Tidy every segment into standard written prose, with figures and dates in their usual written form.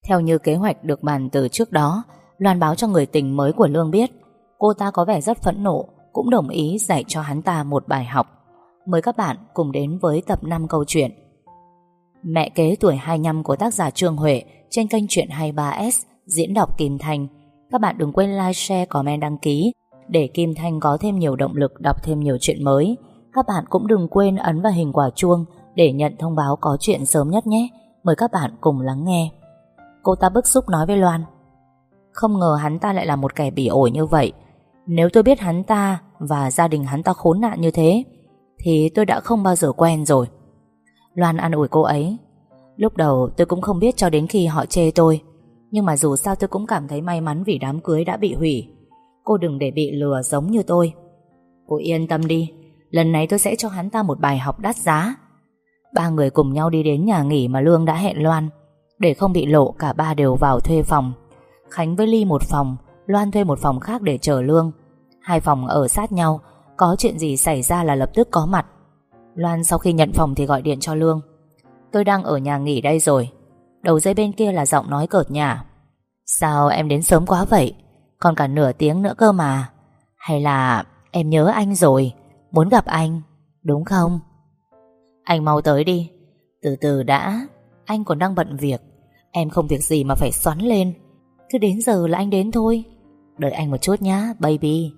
Theo như kế hoạch được bàn từ trước đó, Loan báo cho người tình mới của Lương biết. Cô ta có vẻ rất phẫn nộ, cũng đồng ý dạy cho hắn ta một bài học. Mời các bạn cùng đến với tập 5 câu chuyện Mẹ kế tuổi 25 của tác giả Trương Huệ trên kênh Chuyện 23S, diễn đọc Kim Thanh. Các bạn đừng quên like, share, comment, đăng ký để Kim Thanh có thêm nhiều động lực đọc thêm nhiều chuyện mới. Các bạn cũng đừng quên ấn vào hình quả chuông để nhận thông báo có chuyện sớm nhất nhé. Mời các bạn cùng lắng nghe. Cô ta bức xúc nói với Loan: không ngờ hắn ta lại là một kẻ bỉ ổi như vậy. Nếu tôi biết hắn ta và gia đình hắn ta khốn nạn như thế thì tôi đã không bao giờ quen rồi. Loan an ủi cô ấy: lúc đầu tôi cũng không biết cho đến khi họ chê tôi, nhưng mà dù sao tôi cũng cảm thấy may mắn vì đám cưới đã bị hủy. Cô đừng để bị lừa giống như tôi. Cô yên tâm đi, lần này tôi sẽ cho hắn ta một bài học đắt giá. Ba người cùng nhau đi đến nhà nghỉ mà Lương đã hẹn Loan. Để không bị lộ, cả ba đều vào thuê phòng. Khánh với Ly một phòng, Loan thuê một phòng khác để chờ Lương. Hai phòng ở sát nhau, có chuyện gì xảy ra là lập tức có mặt. Loan sau khi nhận phòng thì gọi điện cho Lương: tôi đang ở nhà nghỉ đây rồi. Đầu dây bên kia là giọng nói cợt nhả: sao em đến sớm quá vậy? Còn cả nửa tiếng nữa cơ mà. Hay là em nhớ anh rồi, muốn gặp anh, đúng không? Anh mau tới đi. Từ từ đã, anh còn đang bận việc. Em không việc gì mà phải xoắn lên. Cứ đến giờ là anh đến thôi. Đợi anh một chút nhá, baby.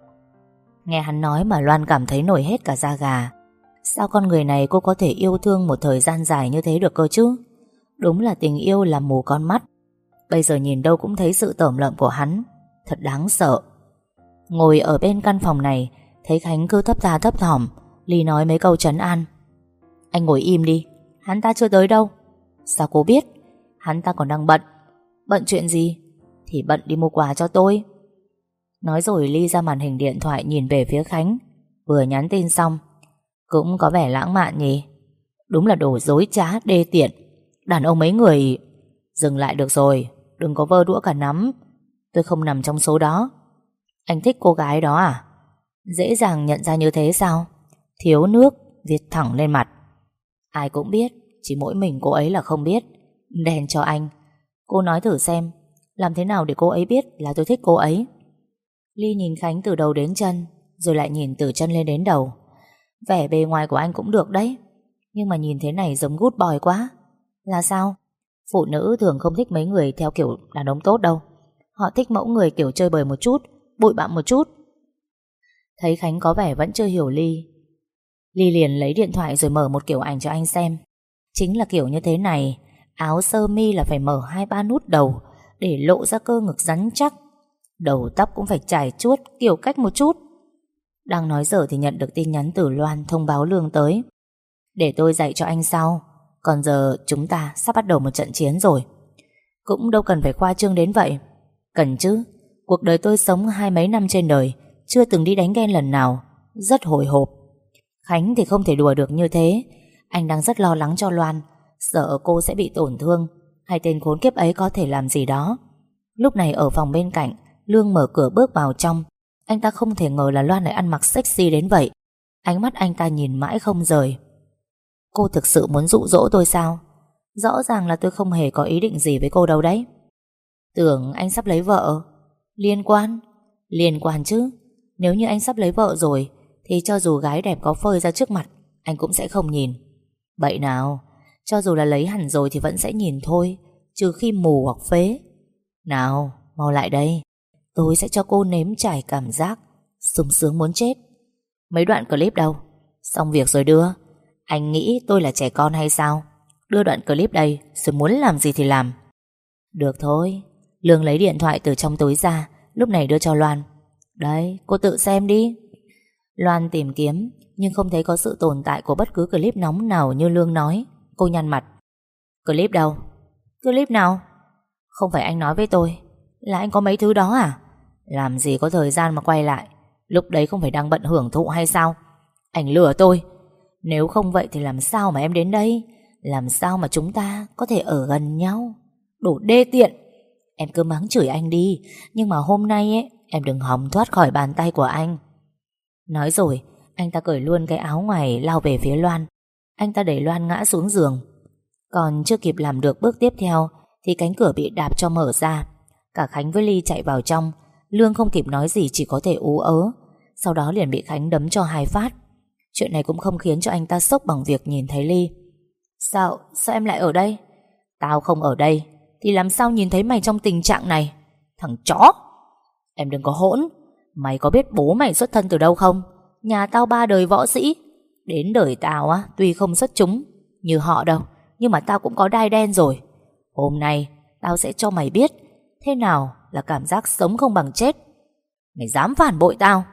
Nghe hắn nói mà Loan cảm thấy nổi hết cả da gà. Sao con người này cô có thể yêu thương một thời gian dài như thế được cơ chứ? Đúng là tình yêu làm mù con mắt. Bây giờ nhìn đâu cũng thấy sự tởm lợm của hắn. Thật đáng sợ. Ngồi ở bên căn phòng này, thấy Khánh cứ thấp tha thấp thỏm, Ly nói mấy câu trấn an: anh ngồi im đi, hắn ta chưa tới đâu. Sao cô biết? Hắn ta còn đang bận. Bận chuyện gì? Thì bận đi mua quà cho tôi. Nói rồi Ly ra màn hình điện thoại nhìn về phía Khánh. Vừa nhắn tin xong: cũng có vẻ lãng mạn nhỉ. Đúng là đồ dối trá đê tiện. Đàn ông mấy người. Dừng lại được rồi, đừng có vơ đũa cả nắm. Tôi không nằm trong số đó. Anh thích cô gái đó à? Dễ dàng nhận ra như thế sao? Thiếu nước viết thẳng lên mặt. Ai cũng biết, chỉ mỗi mình cô ấy là không biết. Đèn cho anh. Cô nói thử xem, làm thế nào để cô ấy biết là tôi thích cô ấy? Ly nhìn Khánh từ đầu đến chân, rồi lại nhìn từ chân lên đến đầu. Vẻ bề ngoài của anh cũng được đấy, nhưng mà nhìn thế này giống good boy quá. Là sao? Phụ nữ thường không thích mấy người theo kiểu đàn ông tốt đâu. Họ thích mẫu người kiểu chơi bời một chút, bụi bặm một chút. Thấy Khánh có vẻ vẫn chưa hiểu Ly, Ly liền lấy điện thoại rồi mở một kiểu ảnh cho anh xem. Chính là kiểu như thế này. Áo sơ mi là phải mở 2-3 nút đầu để lộ ra cơ ngực rắn chắc. Đầu tóc cũng phải chải chuốt kiểu cách một chút. Đang nói dở thì nhận được tin nhắn từ Loan thông báo Lương tới: để tôi dạy cho anh sau. Còn giờ chúng ta sắp bắt đầu một trận chiến rồi. Cũng đâu cần phải khoa trương đến vậy. Cần chứ. Cuộc đời tôi sống 20 năm trên đời, chưa từng đi đánh ghen lần nào. Rất hồi hộp. Khánh thì không thể đùa được như thế. Anh đang rất lo lắng cho Loan, sợ cô sẽ bị tổn thương, hay tên khốn kiếp ấy có thể làm gì đó. Lúc này ở phòng bên cạnh, Lương mở cửa bước vào trong. Anh ta không thể ngờ là Loan lại ăn mặc sexy đến vậy. Ánh mắt anh ta nhìn mãi không rời. Cô thực sự muốn dụ dỗ tôi sao? Rõ ràng là tôi không hề có ý định gì với cô đâu đấy. Tưởng anh sắp lấy vợ. Liên quan? Liên quan chứ. Nếu như anh sắp lấy vợ rồi thì cho dù gái đẹp có phơi ra trước mặt, anh cũng sẽ không nhìn. Bậy nào. Cho dù là lấy hẳn rồi thì vẫn sẽ nhìn thôi, trừ khi mù hoặc phế. Nào, mau lại đây. Tôi sẽ cho cô nếm trải cảm giác sung sướng muốn chết. Mấy đoạn clip đâu? Xong việc rồi đưa. Anh nghĩ tôi là trẻ con hay sao? Đưa đoạn clip đây, rồi muốn làm gì thì làm. Được thôi. Lương lấy điện thoại từ trong túi ra, lúc này đưa cho Loan. Đấy, cô tự xem đi. Loan tìm kiếm nhưng không thấy có sự tồn tại của bất cứ clip nóng nào như Lương nói. Cô nhăn mặt. Clip đâu? Clip nào? Không phải anh nói với tôi là anh có mấy thứ đó à? Làm gì có thời gian mà quay lại. Lúc đấy không phải đang bận hưởng thụ hay sao? Anh lừa tôi. Nếu không vậy thì làm sao mà em đến đây? Làm sao mà chúng ta có thể ở gần nhau? Đồ đê tiện. Em cứ mắng chửi anh đi, nhưng mà hôm nay ấy, em đừng hòng thoát khỏi bàn tay của anh. Nói rồi anh ta cởi luôn cái áo ngoài, lao về phía Loan. Anh ta đẩy Loan ngã xuống giường. Còn chưa kịp làm được bước tiếp theo thì cánh cửa bị đạp cho mở ra. Cả Khánh với Ly chạy vào trong. Lương không kịp nói gì, chỉ có thể ú ớ. Sau đó liền bị Khánh đấm cho 2 phát. Chuyện này cũng không khiến cho anh ta sốc bằng việc nhìn thấy Ly. Sao em lại ở đây? Tao không ở đây thì làm sao nhìn thấy mày trong tình trạng này? Thằng chó! Em đừng có hỗn. Mày có biết bố mày xuất thân từ đâu không? Nhà tao 3 đời võ sĩ. Đến đời tao á, tuy không xuất chúng như họ đâu, nhưng mà tao cũng có đai đen rồi. Hôm nay tao sẽ cho mày biết thế nào là cảm giác sống không bằng chết. Mày dám phản bội tao?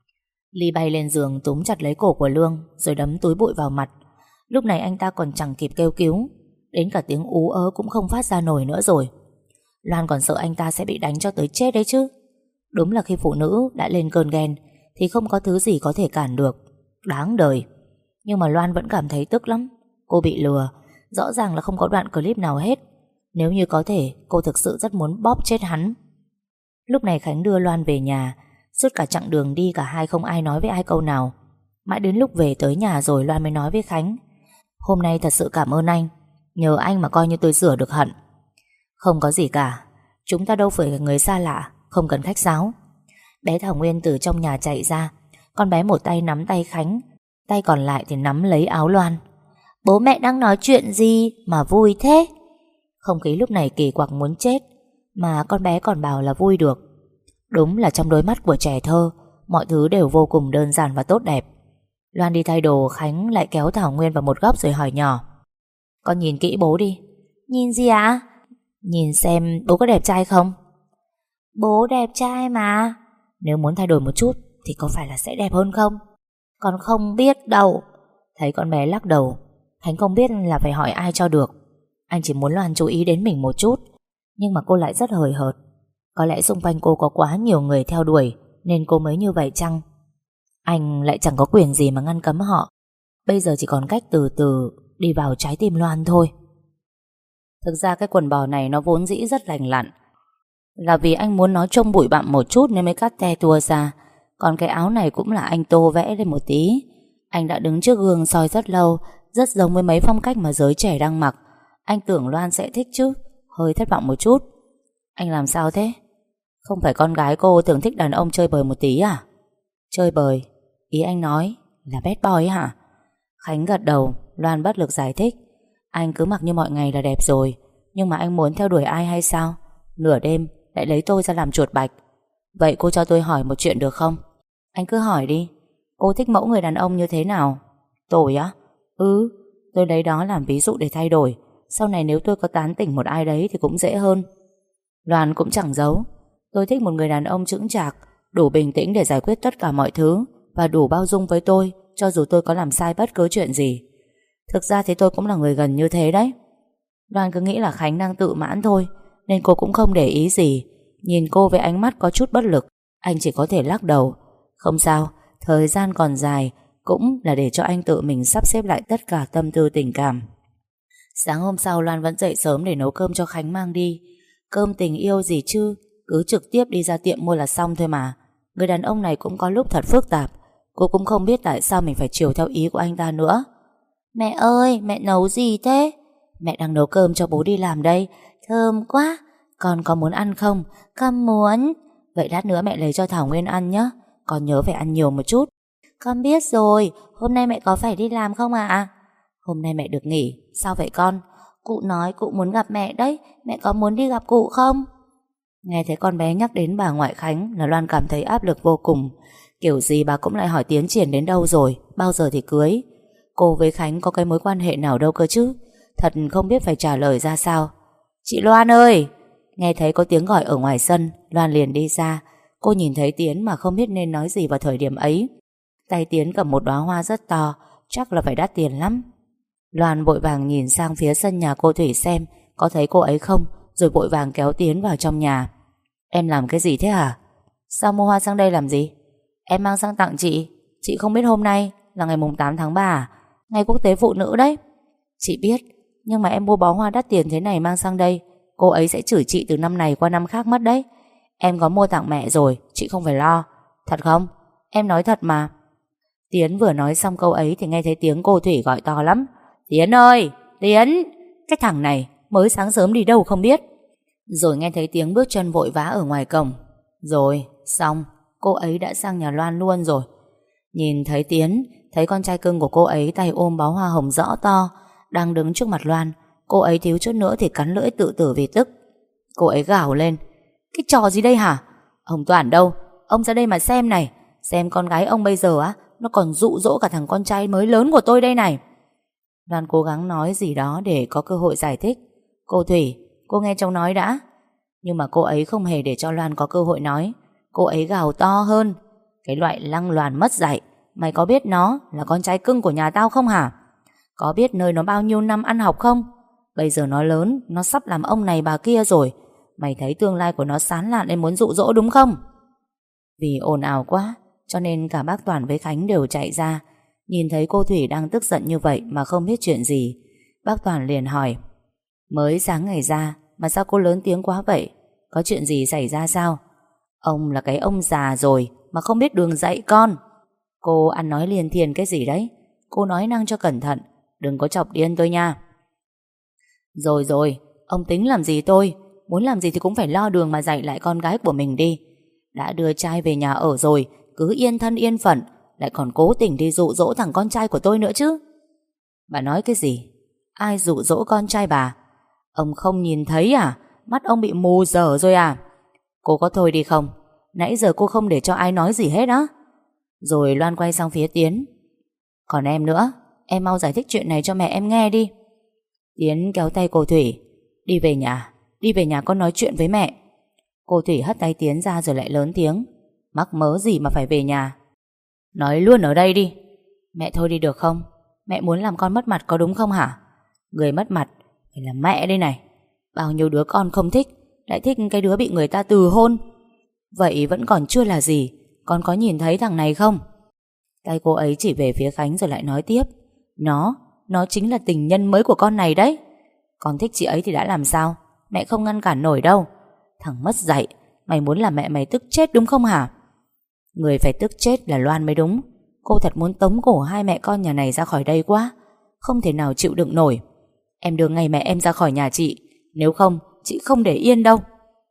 Ly bay lên giường túm chặt lấy cổ của Lương, rồi đấm túi bụi vào mặt. Lúc này anh ta còn chẳng kịp kêu cứu, đến cả tiếng ú ớ cũng không phát ra nổi nữa rồi. Loan còn sợ anh ta sẽ bị đánh cho tới chết đấy chứ. Đúng là khi phụ nữ đã lên cơn ghen thì không có thứ gì có thể cản được. Đáng đời. Nhưng mà Loan vẫn cảm thấy tức lắm. Cô bị lừa. Rõ ràng là không có đoạn clip nào hết. Nếu như có thể, cô thực sự rất muốn bóp chết hắn. Lúc này Khánh đưa Loan về nhà. Suốt cả chặng đường đi cả hai không ai nói với ai câu nào. Mãi đến lúc về tới nhà rồi Loan mới nói với Khánh: Hôm nay thật sự cảm ơn anh. Nhờ anh mà coi như tôi rửa được hận. Không có gì cả. Chúng ta đâu phải là người xa lạ, không cần khách sáo. Bé Thảo Nguyên từ trong nhà chạy ra. Con bé một tay nắm tay Khánh, tay còn lại thì nắm lấy áo Loan. Bố mẹ đang nói chuyện gì mà vui thế? Không khí lúc này kỳ quặc muốn chết, mà con bé còn bảo là vui được. Đúng là trong đôi mắt của trẻ thơ, mọi thứ đều vô cùng đơn giản và tốt đẹp. Loan đi thay đồ, Khánh lại kéo Thảo Nguyên vào một góc rồi hỏi nhỏ: Con nhìn kỹ bố đi. Nhìn gì ạ? Nhìn xem bố có đẹp trai không? Bố đẹp trai mà. Nếu muốn thay đổi một chút thì có phải là sẽ đẹp hơn không? Con không biết đâu. Thấy con bé lắc đầu, Khánh không biết là phải hỏi ai cho được. Anh chỉ muốn Loan chú ý đến mình một chút, nhưng mà cô lại rất hời hợt. Có lẽ xung quanh cô có quá nhiều người theo đuổi nên cô mới như vậy chăng? Anh lại chẳng có quyền gì mà ngăn cấm họ. Bây giờ chỉ còn cách từ từ đi vào trái tim Loan thôi. Thực ra cái quần bò này nó vốn dĩ rất lành lặn. Là vì anh muốn nó trông bụi bặm một chút nên mới cắt te tua ra. Còn cái áo này cũng là anh tô vẽ lên một tí. Anh đã đứng trước gương soi rất lâu, rất giống với mấy phong cách mà giới trẻ đang mặc. Anh tưởng Loan sẽ thích chứ. Hơi thất vọng một chút. Anh làm sao thế? Không phải con gái cô thường thích đàn ông chơi bời một tí à? Chơi bời? Ý anh nói là bad boy hả? Khánh gật đầu. Loan bất lực giải thích: Anh cứ mặc như mọi ngày là đẹp rồi, nhưng mà anh muốn theo đuổi ai hay sao? Nửa đêm lại lấy tôi ra làm chuột bạch. Vậy cô cho tôi hỏi một chuyện được không? Anh cứ hỏi đi. Cô thích mẫu người đàn ông như thế nào? Tôi á? Tôi lấy đó làm ví dụ để thay đổi. Sau này nếu tôi có tán tỉnh một ai đấy thì cũng dễ hơn. Loan cũng chẳng giấu: Tôi thích một người đàn ông chững chạc, đủ bình tĩnh để giải quyết tất cả mọi thứ, và đủ bao dung với tôi cho dù tôi có làm sai bất cứ chuyện gì. Thực ra thì tôi cũng là người gần như thế đấy. Loan cứ nghĩ là Khánh đang tự mãn thôi, nên cô cũng không để ý gì. Nhìn cô với ánh mắt có chút bất lực, anh chỉ có thể lắc đầu. Không sao, thời gian còn dài, cũng là để cho anh tự mình sắp xếp lại tất cả tâm tư tình cảm. Sáng hôm sau Loan vẫn dậy sớm để nấu cơm cho Khánh mang đi. Cơm tình yêu gì chứ, cứ trực tiếp đi ra tiệm mua là xong thôi mà. Người đàn ông này cũng có lúc thật phức tạp. Cô cũng không biết tại sao mình phải chiều theo ý của anh ta nữa. Mẹ ơi, mẹ nấu gì thế? Mẹ đang nấu cơm cho bố đi làm đây. Thơm quá. Con có muốn ăn không? Con muốn. Vậy lát nữa mẹ lấy cho Thảo Nguyên ăn nhé. Con nhớ phải ăn nhiều một chút. Con biết rồi. Hôm nay mẹ có phải đi làm không ạ? Hôm nay mẹ được nghỉ. Sao vậy con? Cụ nói cụ muốn gặp mẹ đấy. Mẹ có muốn đi gặp cụ không? Nghe thấy con bé nhắc đến bà ngoại Khánh là Loan cảm thấy áp lực vô cùng. Kiểu gì bà cũng lại hỏi tiến triển đến đâu rồi, bao giờ thì cưới. Cô với Khánh có cái mối quan hệ nào đâu cơ chứ. Thật không biết phải trả lời ra sao. Chị Loan ơi! Nghe thấy có tiếng gọi ở ngoài sân, Loan liền đi ra. Cô nhìn thấy Tiến mà không biết nên nói gì vào thời điểm ấy. Tay Tiến cầm một đóa hoa rất to, chắc là phải đắt tiền lắm. Loan vội vàng nhìn sang phía sân nhà cô Thủy xem có thấy cô ấy không, rồi vội vàng kéo Tiến vào trong nhà. Em làm cái gì thế hả? Sao mua hoa sang đây làm gì? Em mang sang tặng chị. Chị không biết hôm nay là ngày mùng 8 tháng 3 à? Ngày quốc tế phụ nữ đấy. Chị biết, nhưng mà em mua bó hoa đắt tiền thế này mang sang đây, cô ấy sẽ chửi chị từ năm này qua năm khác mất đấy. Em có mua tặng mẹ rồi, chị không phải lo. Thật không? Em nói thật mà. Tiến vừa nói xong câu ấy thì nghe thấy tiếng cô Thủy gọi to lắm. Tiến ơi! Tiến! Cái thằng này Mới sáng sớm đi đâu không biết. Rồi nghe thấy tiếng bước chân vội vã ở ngoài cổng. Rồi, xong, cô ấy đã sang nhà Loan luôn rồi. Nhìn thấy Tiến, thấy con trai cưng của cô ấy tay ôm bó hoa hồng rõ to, đang đứng trước mặt Loan. Cô ấy thiếu chút nữa thì cắn lưỡi tự tử vì tức. Cô ấy gào lên: cái trò gì đây hả? Ông Toản đâu? Ông ra đây mà xem này. Xem con gái ông bây giờ á, nó còn dụ dỗ cả thằng con trai mới lớn của tôi đây này. Loan cố gắng nói gì đó để có cơ hội giải thích. Cô Thủy, cô nghe cháu nói đã. Nhưng mà cô ấy không hề để cho Loan có cơ hội nói. Cô ấy gào to hơn: cái loại lăng loàn mất dạy, mày có biết nó là con trai cưng của nhà tao không hả? Có biết nơi nó bao nhiêu năm ăn học không? Bây giờ nó lớn, nó sắp làm ông này bà kia rồi. Mày thấy tương lai của nó sáng lạn nên muốn dụ dỗ đúng không? Vì ồn ào quá cho nên cả bác Toàn với Khánh đều chạy ra. Nhìn thấy cô Thủy đang tức giận như vậy mà không biết chuyện gì, bác Toàn liền hỏi: mới sáng ngày ra mà sao cô lớn tiếng quá vậy? Có chuyện gì xảy ra sao? Ông là cái ông già rồi mà không biết đường dạy con. Cô ăn nói liền thiền cái gì đấy? Cô nói năng cho cẩn thận, đừng có chọc điên tôi nha. Rồi rồi, ông tính làm gì tôi? Muốn làm gì thì cũng phải lo đường mà dạy lại con gái của mình đi. Đã đưa trai về nhà ở rồi, cứ yên thân yên phận, lại còn cố tình đi dụ dỗ thằng con trai của tôi nữa chứ. Bà nói cái gì? Ai dụ dỗ con trai bà? Ông không nhìn thấy à? Mắt ông bị mù dở rồi à? Cô có thôi đi không? Nãy giờ cô không để cho ai nói gì hết á. Rồi Loan quay sang phía Tiến: còn em nữa, em mau giải thích chuyện này cho mẹ em nghe đi. Tiến kéo tay cô Thủy: đi về nhà con nói chuyện với mẹ. Cô Thủy hất tay Tiến ra rồi lại lớn tiếng: mắc mớ gì mà phải về nhà? Nói luôn ở đây đi. Mẹ thôi đi được không? Mẹ muốn làm con mất mặt có đúng không hả? Người mất mặt phải là mẹ đây này. Bao nhiêu đứa con không thích, lại thích cái đứa bị người ta từ hôn. Vậy vẫn còn chưa là gì. Con có nhìn thấy thằng này không? Tay cô ấy chỉ về phía Khánh rồi lại nói tiếp: Nó chính là tình nhân mới của con này đấy. Con thích chị ấy thì đã làm sao? Mẹ không ngăn cản nổi đâu. Thằng mất dạy, mày muốn làm mẹ mày tức chết đúng không hả? Người phải tức chết là Loan mới đúng. Cô thật muốn tống cổ hai mẹ con nhà này ra khỏi đây quá. Không thể nào chịu đựng nổi. Em đưa ngay mẹ em ra khỏi nhà chị, nếu không chị không để yên đâu.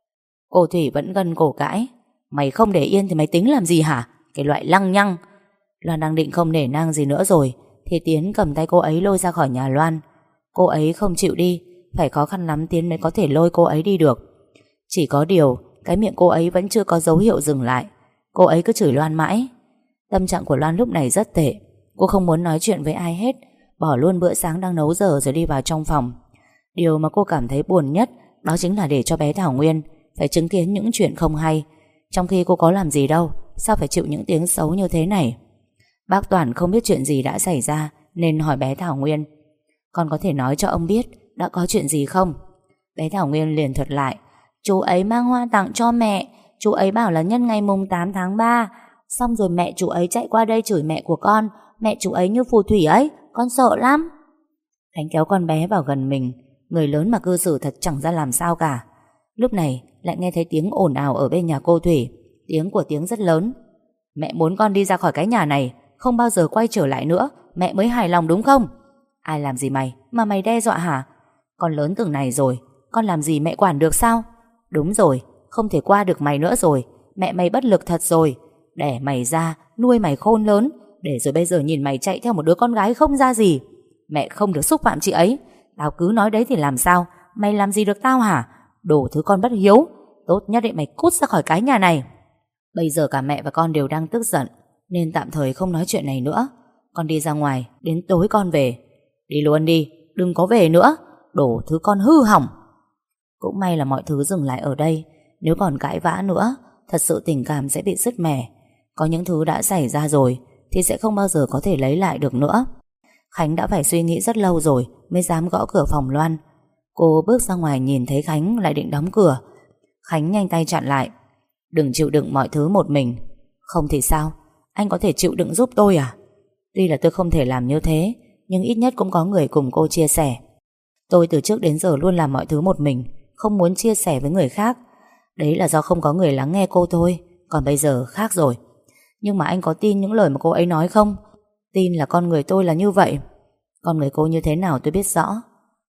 Cô Thủy vẫn gân cổ cãi: mày không để yên thì mày tính làm gì hả? Cái loại lăng nhăng. Loan đang định không nể nang gì nữa rồi thì Tiến cầm tay cô ấy lôi ra khỏi nhà Loan. Cô ấy không chịu đi, phải khó khăn lắm Tiến mới có thể lôi cô ấy đi được. Chỉ có điều cái miệng cô ấy vẫn chưa có dấu hiệu dừng lại. Cô ấy cứ chửi Loan mãi. Tâm trạng của Loan lúc này rất tệ. Cô không muốn nói chuyện với ai hết, bỏ luôn bữa sáng đang nấu dở rồi đi vào trong phòng. Điều mà cô cảm thấy buồn nhất đó chính là để cho bé Thảo Nguyên phải chứng kiến những chuyện không hay, trong khi cô có làm gì đâu. Sao phải chịu những tiếng xấu như thế này? Bác Toàn không biết chuyện gì đã xảy ra nên hỏi bé Thảo Nguyên: con có thể nói cho ông biết đã có chuyện gì không? Bé Thảo Nguyên liền thuật lại: chú ấy mang hoa tặng cho mẹ. Chú ấy bảo là nhân ngày mùng 8 tháng 3. Xong rồi mẹ chú ấy chạy qua đây chửi mẹ của con. Mẹ chú ấy như phù thủy ấy, con sợ lắm. Khánh kéo con bé vào gần mình. Người lớn mà cư xử thật chẳng ra làm sao cả. Lúc này lại nghe thấy tiếng ồn ào ở bên nhà cô Thủy. Tiếng rất lớn. Mẹ muốn con đi ra khỏi cái nhà này, không bao giờ quay trở lại nữa, mẹ mới hài lòng đúng không? Ai làm gì mày mà mày đe dọa hả? Con lớn từng này rồi, con làm gì mẹ quản được sao? Đúng rồi, không thể qua được mày nữa rồi. Mẹ mày bất lực thật rồi. Đẻ mày ra, nuôi mày khôn lớn, để rồi bây giờ nhìn mày chạy theo một đứa con gái không ra gì. Mẹ không được xúc phạm chị ấy. Tao cứ nói đấy thì làm sao? Mày làm gì được tao hả? Đồ thứ con bất hiếu. Tốt nhất để mày cút ra khỏi cái nhà này. Bây giờ cả mẹ và con đều đang tức giận nên tạm thời không nói chuyện này nữa. Con đi ra ngoài, đến tối con về. Đi luôn đi, đừng có về nữa. Đồ thứ con hư hỏng. Cũng may là mọi thứ dừng lại ở đây. Nếu còn cãi vã nữa, thật sự tình cảm sẽ bị sứt mẻ. Có những thứ đã xảy ra rồi thì sẽ không bao giờ có thể lấy lại được nữa. Khánh đã phải suy nghĩ rất lâu rồi mới dám gõ cửa phòng Loan. Cô bước ra ngoài nhìn thấy Khánh lại định đóng cửa. Khánh nhanh tay chặn lại: đừng chịu đựng mọi thứ một mình. Không thì sao? Anh có thể chịu đựng giúp tôi à? Tuy là tôi không thể làm như thế, nhưng ít nhất cũng có người cùng cô chia sẻ. Tôi từ trước đến giờ luôn làm mọi thứ một mình, không muốn chia sẻ với người khác. Đấy là do không có người lắng nghe cô thôi. Còn bây giờ khác rồi. Nhưng mà anh có tin những lời mà cô ấy nói không? Tin là con người tôi là như vậy. Con người cô như thế nào tôi biết rõ.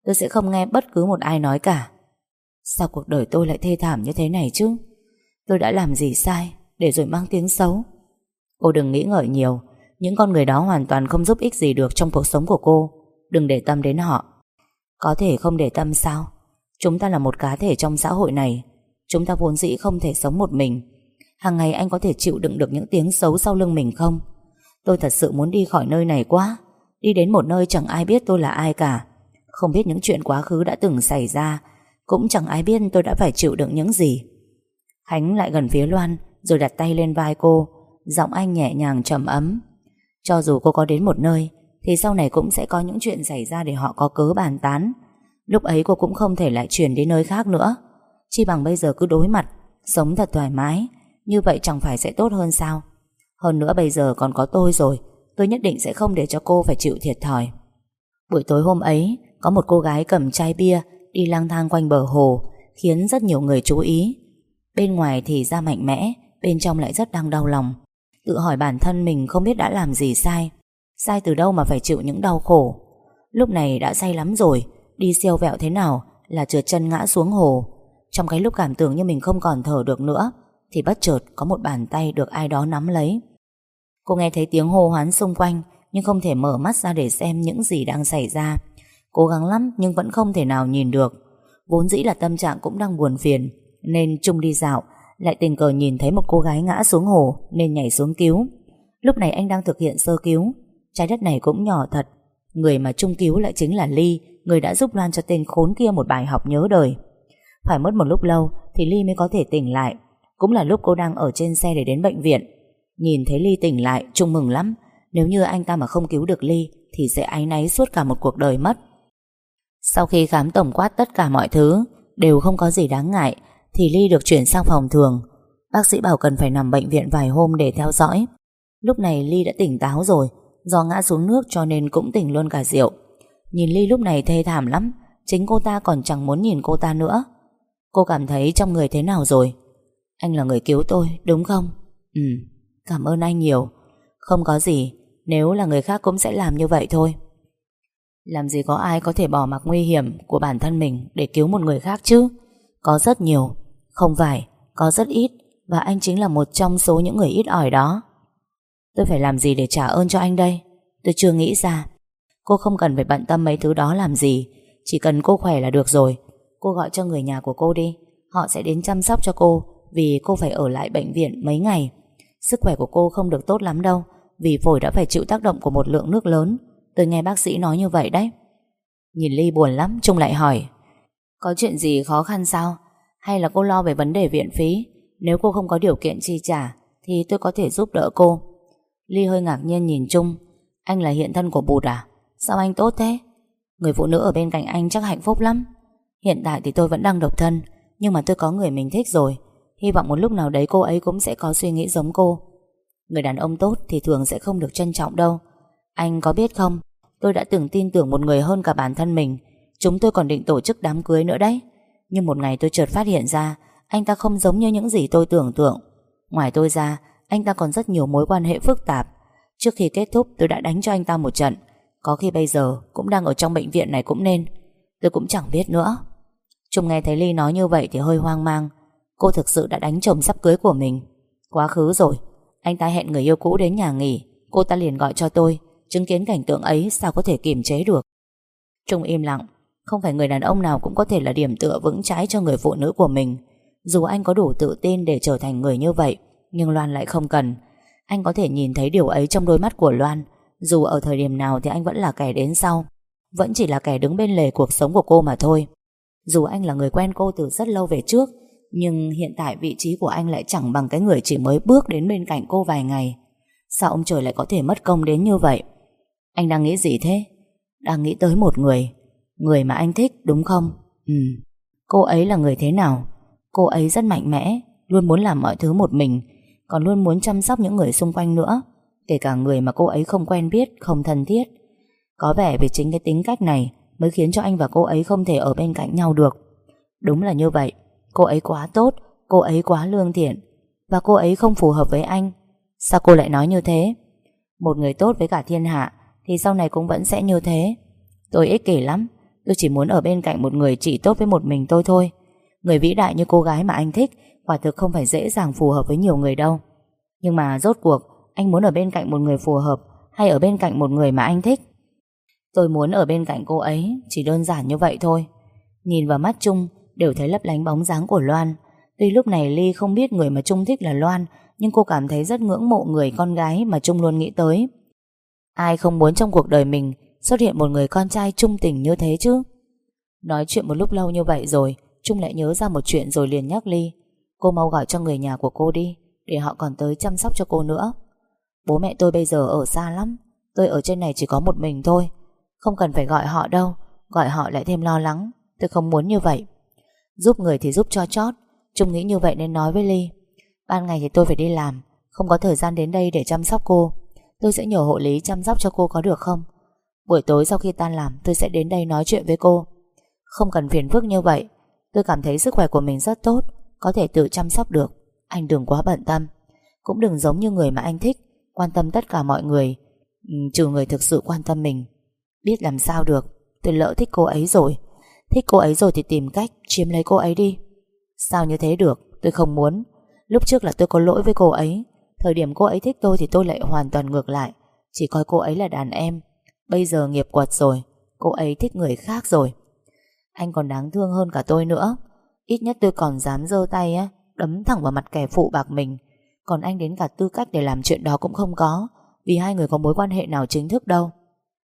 Tôi sẽ không nghe bất cứ một ai nói cả. Sao cuộc đời tôi lại thê thảm như thế này chứ? Tôi đã làm gì sai để rồi mang tiếng xấu? Cô đừng nghĩ ngợi nhiều. Những con người đó hoàn toàn không giúp ích gì được trong cuộc sống của cô. Đừng để tâm đến họ. Có thể không để tâm sao? Chúng ta là một cá thể trong xã hội này. Chúng ta vốn dĩ không thể sống một mình. Hàng ngày anh có thể chịu đựng được những tiếng xấu sau lưng mình không? Tôi thật sự muốn đi khỏi nơi này quá. Đi đến một nơi chẳng ai biết tôi là ai cả. Không biết những chuyện quá khứ đã từng xảy ra. Cũng chẳng ai biết tôi đã phải chịu đựng những gì. Khánh lại gần phía Loan, rồi đặt tay lên vai cô. Giọng anh nhẹ nhàng trầm ấm. Cho dù cô có đến một nơi, thì sau này cũng sẽ có những chuyện xảy ra để họ có cớ bàn tán. Lúc ấy cô cũng không thể lại chuyển đến nơi khác nữa. Chi bằng bây giờ cứ đối mặt, sống thật thoải mái. Như vậy chẳng phải sẽ tốt hơn sao? Hơn nữa bây giờ còn có tôi rồi. Tôi nhất định sẽ không để cho cô phải chịu thiệt thòi. Buổi tối hôm ấy, có một cô gái cầm chai bia đi lang thang quanh bờ hồ, khiến rất nhiều người chú ý. Bên ngoài thì ra mạnh mẽ, bên trong lại rất đang đau lòng. Tự hỏi bản thân mình không biết đã làm gì sai. Sai từ đâu mà phải chịu những đau khổ. Lúc này đã say lắm rồi, đi siêu vẹo thế nào là trượt chân ngã xuống hồ. Trong cái lúc cảm tưởng như mình không còn thở được nữa, thì bất chợt có một bàn tay được ai đó nắm lấy. Cô nghe thấy tiếng hô hoán xung quanh, nhưng không thể mở mắt ra để xem những gì đang xảy ra. Cố gắng lắm nhưng vẫn không thể nào nhìn được. Vốn dĩ là tâm trạng cũng đang buồn phiền, nên Trung đi dạo lại tình cờ nhìn thấy một cô gái ngã xuống hồ, nên nhảy xuống cứu. Lúc này anh đang thực hiện sơ cứu. Trái đất này cũng nhỏ thật. Người mà Trung cứu lại chính là Ly, người đã giúp Loan cho tên khốn kia một bài học nhớ đời. Phải mất một lúc lâu thì Ly mới có thể tỉnh lại. Cũng là lúc cô đang ở trên xe để đến bệnh viện. Nhìn thấy Ly tỉnh lại, Trung mừng lắm. Nếu như anh ta mà không cứu được Ly thì sẽ áy náy suốt cả một cuộc đời mất. Sau khi khám tổng quát tất cả mọi thứ đều không có gì đáng ngại, thì Ly được chuyển sang phòng thường. Bác sĩ bảo cần phải nằm bệnh viện vài hôm để theo dõi. Lúc này Ly đã tỉnh táo rồi. Do ngã xuống nước cho nên cũng tỉnh luôn cả rượu. Nhìn Ly lúc này thê thảm lắm. Chính cô ta còn chẳng muốn nhìn cô ta nữa. Cô cảm thấy trong người thế nào rồi? Anh là người cứu tôi đúng không? Cảm ơn anh nhiều. Không có gì. Nếu là người khác cũng sẽ làm như vậy thôi. Làm gì có ai có thể bỏ mặc nguy hiểm của bản thân mình để cứu một người khác chứ? Có rất nhiều. Không phải, có rất ít. Và anh chính là một trong số những người ít ỏi đó. Tôi phải làm gì để trả ơn cho anh đây? Tôi chưa nghĩ ra. Cô không cần phải bận tâm mấy thứ đó làm gì. Chỉ cần cô khỏe là được rồi. Cô gọi cho người nhà của cô đi. Họ sẽ đến chăm sóc cho cô, vì cô phải ở lại bệnh viện mấy ngày. Sức khỏe của cô không được tốt lắm đâu, vì phổi đã phải chịu tác động của một lượng nước lớn. Tôi nghe bác sĩ nói như vậy đấy. Nhìn Ly buồn lắm, Trung lại hỏi: có chuyện gì khó khăn sao? Hay là cô lo về vấn đề viện phí? Nếu cô không có điều kiện chi trả thì tôi có thể giúp đỡ cô. Ly hơi ngạc nhiên nhìn Trung. Anh là hiện thân của Bụt à? Sao anh tốt thế? Người phụ nữ ở bên cạnh anh chắc hạnh phúc lắm. Hiện tại thì tôi vẫn đang độc thân, nhưng mà tôi có người mình thích rồi. Hy vọng một lúc nào đấy cô ấy cũng sẽ có suy nghĩ giống cô. Người đàn ông tốt thì thường sẽ không được trân trọng đâu. Anh có biết không, tôi đã từng tin tưởng một người hơn cả bản thân mình. Chúng tôi còn định tổ chức đám cưới nữa đấy. Nhưng một ngày tôi chợt phát hiện ra anh ta không giống như những gì tôi tưởng tượng. Ngoài tôi ra, anh ta còn rất nhiều mối quan hệ phức tạp. Trước khi kết thúc tôi đã đánh cho anh ta một trận. Có khi bây giờ cũng đang ở trong bệnh viện này cũng nên. Tôi cũng chẳng biết nữa. Trung nghe thấy Ly nói như vậy thì hơi hoang mang. Cô thực sự đã đánh chồng sắp cưới của mình. Quá khứ rồi. Anh ta hẹn người yêu cũ đến nhà nghỉ, cô ta liền gọi cho tôi. Chứng kiến cảnh tượng ấy sao có thể kiềm chế được. Trung im lặng. Không phải người đàn ông nào cũng có thể là điểm tựa vững chãi cho người phụ nữ của mình. Dù anh có đủ tự tin để trở thành người như vậy, nhưng Loan lại không cần. Anh có thể nhìn thấy điều ấy trong đôi mắt của Loan. Dù ở thời điểm nào thì anh vẫn là kẻ đến sau, vẫn chỉ là kẻ đứng bên lề cuộc sống của cô mà thôi. Dù anh là người quen cô từ rất lâu về trước, nhưng hiện tại vị trí của anh lại chẳng bằng cái người chỉ mới bước đến bên cạnh cô vài ngày. Sao ông trời lại có thể mất công đến như vậy? Anh đang nghĩ gì thế? Đang nghĩ tới một người. Người mà anh thích đúng không? Cô ấy là người thế nào? Cô ấy rất mạnh mẽ, luôn muốn làm mọi thứ một mình, còn luôn muốn chăm sóc những người xung quanh nữa, kể cả người mà cô ấy không quen biết, không thân thiết. Có vẻ vì chính cái tính cách này mới khiến cho anh và cô ấy không thể ở bên cạnh nhau được. Đúng là như vậy. Cô ấy quá tốt, cô ấy quá lương thiện, và cô ấy không phù hợp với anh. Sao cô lại nói như thế? Một người tốt với cả thiên hạ thì sau này cũng vẫn sẽ như thế. Tôi ích kỷ lắm. Tôi chỉ muốn ở bên cạnh một người chỉ tốt với một mình tôi thôi. Người vĩ đại như cô gái mà anh thích quả thực không phải dễ dàng phù hợp với nhiều người đâu. Nhưng mà rốt cuộc anh muốn ở bên cạnh một người phù hợp hay ở bên cạnh một người mà anh thích? Tôi muốn ở bên cạnh cô ấy, chỉ đơn giản như vậy thôi. Nhìn vào mắt Trung đều thấy lấp lánh bóng dáng của Loan. Tuy lúc này Ly không biết người mà Trung thích là Loan, nhưng cô cảm thấy rất ngưỡng mộ người con gái mà Trung luôn nghĩ tới. Ai không muốn trong cuộc đời mình xuất hiện một người con trai trung tình như thế chứ? Nói chuyện một lúc lâu như vậy rồi, Trung lại nhớ ra một chuyện rồi liền nhắc Ly. Cô mau gọi cho người nhà của cô đi, để họ còn tới chăm sóc cho cô nữa. Bố mẹ tôi bây giờ ở xa lắm, tôi ở trên này chỉ có một mình thôi. Không cần phải gọi họ đâu, gọi họ lại thêm lo lắng. Tôi không muốn như vậy. Giúp người thì giúp cho chót. Trung nghĩ như vậy nên nói với Ly. Ban ngày thì tôi phải đi làm, không có thời gian đến đây để chăm sóc cô. Tôi sẽ nhờ hộ lý chăm sóc cho cô có được không? Buổi tối sau khi tan làm tôi sẽ đến đây nói chuyện với cô. Không cần phiền phức như vậy. Tôi cảm thấy sức khỏe của mình rất tốt, có thể tự chăm sóc được. Anh đừng quá bận tâm. Cũng đừng giống như người mà anh thích, quan tâm tất cả mọi người, trừ người thực sự quan tâm mình. Biết làm sao được. Tôi lỡ thích cô ấy rồi. Thích cô ấy rồi thì tìm cách chiếm lấy cô ấy đi. Sao như thế được? Tôi không muốn. Lúc trước là tôi có lỗi với cô ấy. Thời điểm cô ấy thích tôi thì tôi lại hoàn toàn ngược lại, chỉ coi cô ấy là đàn em. Bây giờ nghiệp quật rồi, cô ấy thích người khác rồi. Anh còn đáng thương hơn cả tôi nữa. Ít nhất tôi còn dám giơ tay đấm thẳng vào mặt kẻ phụ bạc mình. Còn anh đến cả tư cách để làm chuyện đó cũng không có, vì hai người có mối quan hệ nào chính thức đâu.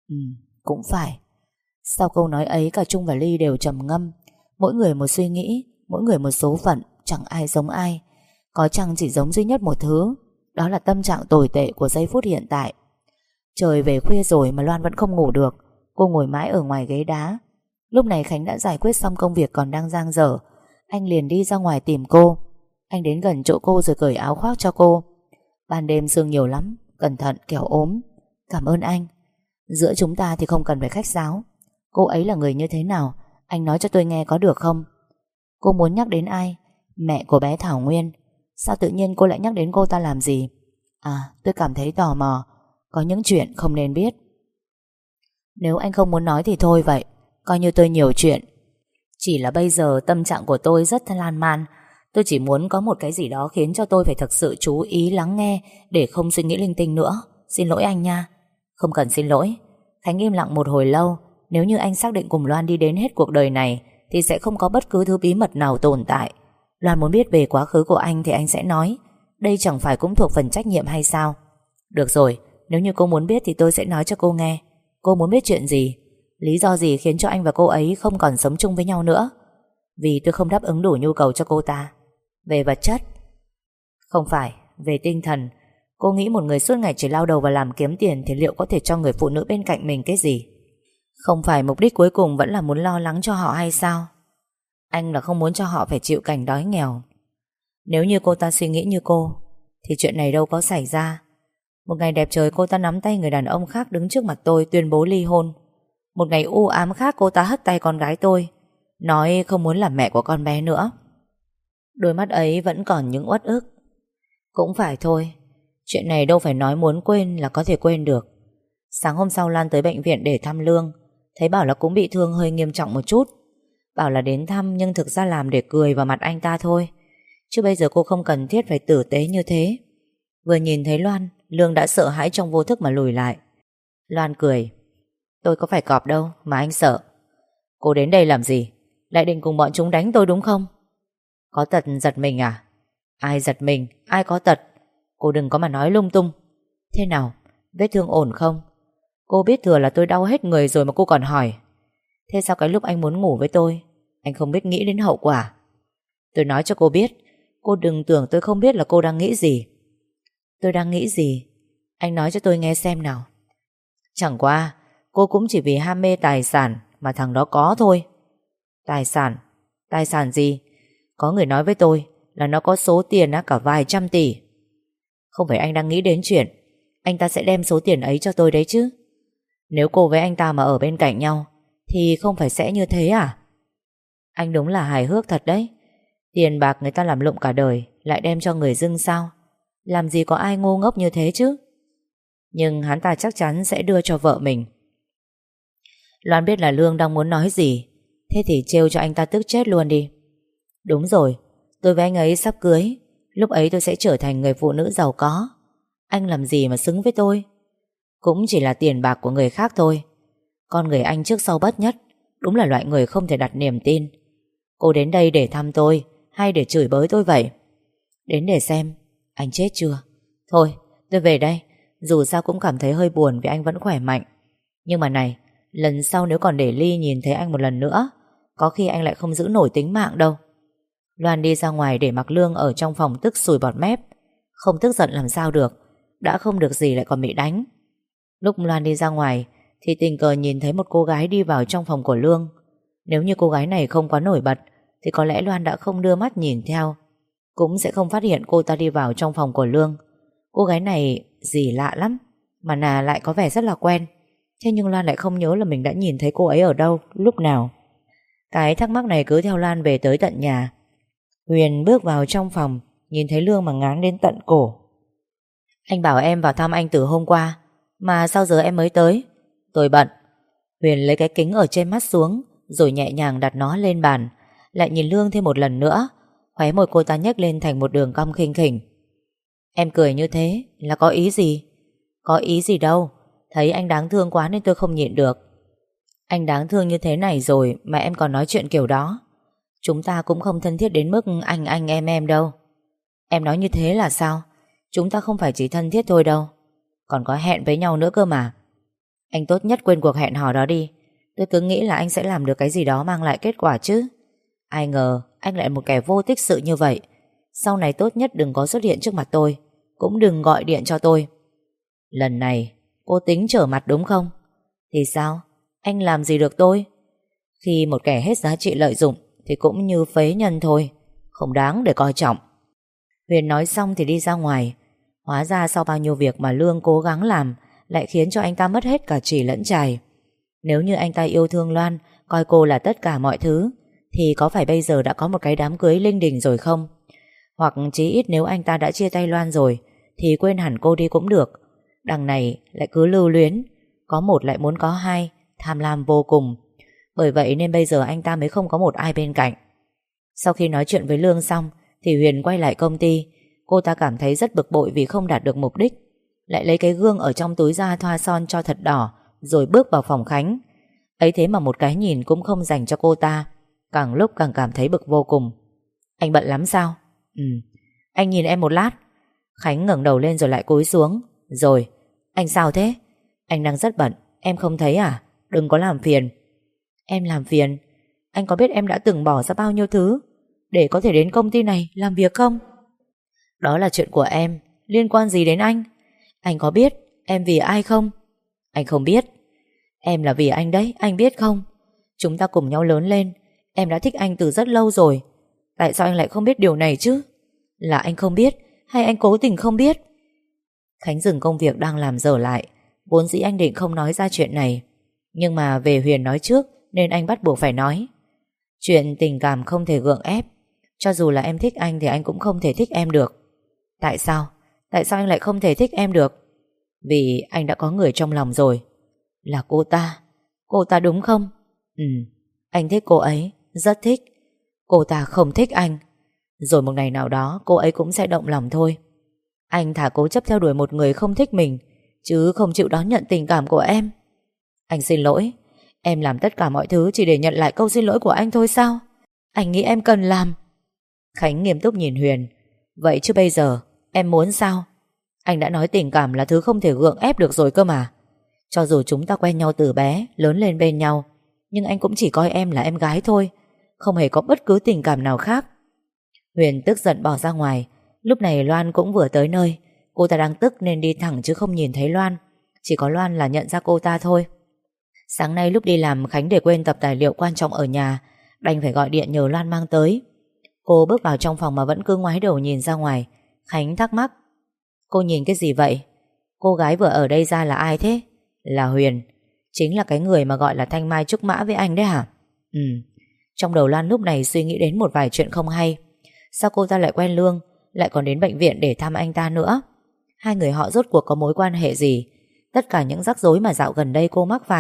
Cũng phải. Sau câu nói ấy cả Trung và Ly đều trầm ngâm. Mỗi người một suy nghĩ, mỗi người một số phận, chẳng ai giống ai. Có chăng chỉ giống duy nhất một thứ, đó là tâm trạng tồi tệ của giây phút hiện tại. Trời về khuya rồi mà Loan vẫn không ngủ được. Cô ngồi mãi ở ngoài ghế đá. Lúc này Khánh đã giải quyết xong công việc còn đang dang dở. Anh liền đi ra ngoài tìm cô. Anh đến gần chỗ cô rồi cởi áo khoác cho cô. Ban đêm sương nhiều lắm, cẩn thận kẻo ốm. Cảm ơn anh. Giữa chúng ta thì không cần phải khách sáo. Cô ấy là người như thế nào, anh nói cho tôi nghe có được không? Cô muốn nhắc đến ai? Mẹ của bé Thảo Nguyên. Sao tự nhiên cô lại nhắc đến cô ta làm gì? À, tôi cảm thấy tò mò. Có những chuyện không nên biết. Nếu anh không muốn nói thì thôi vậy, coi như tôi nhiều chuyện. Chỉ là bây giờ tâm trạng của tôi rất lan man. Tôi chỉ muốn có một cái gì đó khiến cho tôi phải thực sự chú ý lắng nghe, để không suy nghĩ linh tinh nữa. Xin lỗi anh nha. Không cần xin lỗi. Khánh im lặng một hồi lâu. Nếu như anh xác định cùng Loan đi đến hết cuộc đời này thì sẽ không có bất cứ thứ bí mật nào tồn tại. Loan muốn biết về quá khứ của anh thì anh sẽ nói. Đây chẳng phải cũng thuộc phần trách nhiệm hay sao? Được rồi, nếu như cô muốn biết thì tôi sẽ nói cho cô nghe. Cô muốn biết chuyện gì? Lý do gì khiến cho anh và cô ấy không còn sống chung với nhau nữa? Vì tôi không đáp ứng đủ nhu cầu cho cô ta. Về vật chất? Không phải, về tinh thần. Cô nghĩ một người suốt ngày chỉ lao đầu vào làm kiếm tiền thì liệu có thể cho người phụ nữ bên cạnh mình cái gì? Không phải mục đích cuối cùng vẫn là muốn lo lắng cho họ hay sao? Anh là không muốn cho họ phải chịu cảnh đói nghèo. Nếu như cô ta suy nghĩ như cô thì chuyện này đâu có xảy ra. Một ngày đẹp trời cô ta nắm tay người đàn ông khác đứng trước mặt tôi tuyên bố ly hôn. Một ngày u ám khác cô ta hất tay con gái tôi, nói không muốn làm mẹ của con bé nữa. Đôi mắt ấy vẫn còn những uất ức. Cũng phải thôi, chuyện này đâu phải nói muốn quên là có thể quên được. Sáng hôm sau Lan tới bệnh viện để thăm Lương. Thấy bảo là cũng bị thương hơi nghiêm trọng một chút. Bảo là đến thăm nhưng thực ra làm để cười vào mặt anh ta thôi. Chứ bây giờ cô không cần thiết phải tử tế như thế. Vừa nhìn thấy Loan, Lương đã sợ hãi trong vô thức mà lùi lại. Loan cười. Tôi có phải cọp đâu mà anh sợ. Cô đến đây làm gì? Lại định cùng bọn chúng đánh tôi đúng không? Có tật giật mình à? Ai giật mình? Ai có tật? Cô đừng có mà nói lung tung. Thế nào? Vết thương ổn không? Cô biết thừa là tôi đau hết người rồi mà cô còn hỏi. Thế sao cái lúc anh muốn ngủ với tôi anh không biết nghĩ đến hậu quả? Tôi nói cho cô biết, cô đừng tưởng tôi không biết là cô đang nghĩ gì. Tôi đang nghĩ gì? Anh nói cho tôi nghe xem nào. Chẳng qua cô cũng chỉ vì ham mê tài sản mà thằng đó có thôi. Tài sản? Tài sản gì? Có người nói với tôi là nó có số tiền cả vài trăm tỷ. Không phải anh đang nghĩ đến chuyện anh ta sẽ đem số tiền ấy cho tôi đấy chứ? Nếu cô với anh ta mà ở bên cạnh nhau thì không phải sẽ như thế à? Anh đúng là hài hước thật đấy. Tiền bạc người ta làm lụng cả đời lại đem cho người dưng sao? Làm gì có ai ngu ngốc như thế chứ? Nhưng hắn ta chắc chắn sẽ đưa cho vợ mình. Loan biết là Lương đang muốn nói gì, thế thì trêu cho anh ta tức chết luôn đi. Đúng rồi, tôi với anh ấy sắp cưới. Lúc ấy tôi sẽ trở thành người phụ nữ giàu có. Anh làm gì mà xứng với tôi? Cũng chỉ là tiền bạc của người khác thôi. Con người anh trước sau bất nhất, đúng là loại người không thể đặt niềm tin. Cô đến đây để thăm tôi hay để chửi bới tôi vậy? Đến để xem anh chết chưa. Thôi tôi về đây. Dù sao cũng cảm thấy hơi buồn vì anh vẫn khỏe mạnh. Nhưng mà này, lần sau nếu còn để Ly nhìn thấy anh một lần nữa, có khi anh lại không giữ nổi tính mạng đâu. Loan đi ra ngoài để mặc Lương ở trong phòng tức sùi bọt mép. Không tức giận làm sao được, đã không được gì lại còn bị đánh. Lúc Loan đi ra ngoài thì tình cờ nhìn thấy một cô gái đi vào trong phòng của Lương. Nếu như cô gái này không quá nổi bật thì có lẽ Loan đã không đưa mắt nhìn theo, cũng sẽ không phát hiện cô ta đi vào trong phòng của Lương. Cô gái này gì lạ lắm, mà lại có vẻ rất là quen. Thế nhưng Loan lại không nhớ là mình đã nhìn thấy cô ấy ở đâu, lúc nào. Cái thắc mắc này cứ theo Loan về tới tận nhà. Huyền bước vào trong phòng, nhìn thấy Lương mà ngán đến tận cổ. Anh bảo em vào thăm anh từ hôm qua, mà sao giờ em mới tới? Tôi bận. Huyền lấy cái kính ở trên mắt xuống, rồi nhẹ nhàng đặt nó lên bàn. Lại nhìn Lương thêm một lần nữa. Khóe môi cô ta nhếch lên thành một đường cong khinh khỉnh. Em cười như thế là có ý gì? Có ý gì đâu, thấy anh đáng thương quá nên tôi không nhịn được. Anh đáng thương như thế này rồi mà em còn nói chuyện kiểu đó. Chúng ta cũng không thân thiết đến mức anh em đâu. Em nói như thế là sao? Chúng ta không phải chỉ thân thiết thôi đâu, còn có hẹn với nhau nữa cơ mà. Anh tốt nhất quên cuộc hẹn hò đó đi. Tôi cứ nghĩ là anh sẽ làm được cái gì đó mang lại kết quả chứ. Ai ngờ anh lại một kẻ vô tích sự như vậy. Sau này tốt nhất đừng có xuất hiện trước mặt tôi, cũng đừng gọi điện cho tôi. Lần này cô tính trở mặt đúng không? Thì sao? Anh làm gì được tôi? Khi một kẻ hết giá trị lợi dụng thì cũng như phế nhân thôi, không đáng để coi trọng. Huyền nói xong thì đi ra ngoài. Hóa ra sau bao nhiêu việc mà Lương cố gắng làm lại khiến cho anh ta mất hết cả chì lẫn chài. Nếu như anh ta yêu thương Loan, coi cô là tất cả mọi thứ, thì có phải bây giờ đã có một cái đám cưới linh đình rồi không? Hoặc chí ít nếu anh ta đã chia tay Loan rồi thì quên hẳn cô đi cũng được. Đằng này lại cứ lưu luyến, có một lại muốn có hai, tham lam vô cùng. Bởi vậy nên bây giờ anh ta mới không có một ai bên cạnh. Sau khi nói chuyện với Lương xong thì Huyền quay lại công ty. Cô ta cảm thấy rất bực bội vì không đạt được mục đích. Lại lấy cái gương ở trong túi ra thoa son cho thật đỏ, rồi bước vào phòng Khánh. Ấy thế mà một cái nhìn cũng không dành cho cô ta. Càng lúc càng cảm thấy bực vô cùng. Anh bận lắm sao? Ừ. Anh nhìn em một lát. Khánh ngẩng đầu lên rồi lại cúi xuống. Rồi, anh sao thế? Anh đang rất bận, em không thấy à? Đừng có làm phiền. Em làm phiền? Anh có biết em đã từng bỏ ra bao nhiêu thứ để có thể đến công ty này làm việc không? Đó là chuyện của em, liên quan gì đến anh? Anh có biết em vì ai không? Anh không biết. Em là vì anh đấy, anh biết không? Chúng ta cùng nhau lớn lên. Em đã thích anh từ rất lâu rồi. Tại sao anh lại không biết điều này chứ? Là anh không biết hay anh cố tình không biết? Khánh dừng công việc đang làm dở lại. Vốn dĩ anh định không nói ra chuyện này, nhưng mà về Huyền nói trước nên anh bắt buộc phải nói. Chuyện tình cảm không thể gượng ép. Cho dù là em thích anh thì anh cũng không thể thích em được. Tại sao? Tại sao anh lại không thể thích em được? Vì anh đã có người trong lòng rồi. Là cô ta. Cô ta đúng không? Ừ, anh thích cô ấy, rất thích. Cô ta không thích anh. Rồi một ngày nào đó cô ấy cũng sẽ động lòng thôi. Anh thà cố chấp theo đuổi một người không thích mình, chứ không chịu đón nhận tình cảm của em. Anh xin lỗi. Em làm tất cả mọi thứ chỉ để nhận lại câu xin lỗi của anh thôi sao? Anh nghĩ em cần làm. Khánh nghiêm túc nhìn Huyền. Vậy chứ bây giờ em muốn sao? Anh đã nói tình cảm là thứ không thể gượng ép được rồi cơ mà. Cho dù chúng ta quen nhau từ bé, lớn lên bên nhau, nhưng anh cũng chỉ coi em là em gái thôi, không hề có bất cứ tình cảm nào khác. Huyền tức giận bỏ ra ngoài. Lúc này Loan cũng vừa tới nơi. Cô ta đang tức nên đi thẳng chứ không nhìn thấy Loan. Chỉ có Loan là nhận ra cô ta thôi. Sáng nay lúc đi làm Khánh để quên tập tài liệu quan trọng ở nhà, đành phải gọi điện nhờ Loan mang tới. Cô bước vào trong phòng mà vẫn cứ ngoái đầu nhìn ra ngoài. Khánh thắc mắc. Cô nhìn cái gì vậy? Cô gái vừa ở đây ra là ai thế? Là Huyền. Chính là cái người mà gọi là thanh mai trúc mã với anh đấy hả? Ừ. Trong đầu Loan lúc này suy nghĩ đến một vài chuyện không hay. Sao cô ta lại quen Lương, lại còn đến bệnh viện để thăm anh ta nữa? Hai người họ rốt cuộc có mối quan hệ gì? Tất cả những rắc rối mà dạo gần đây cô mắc phải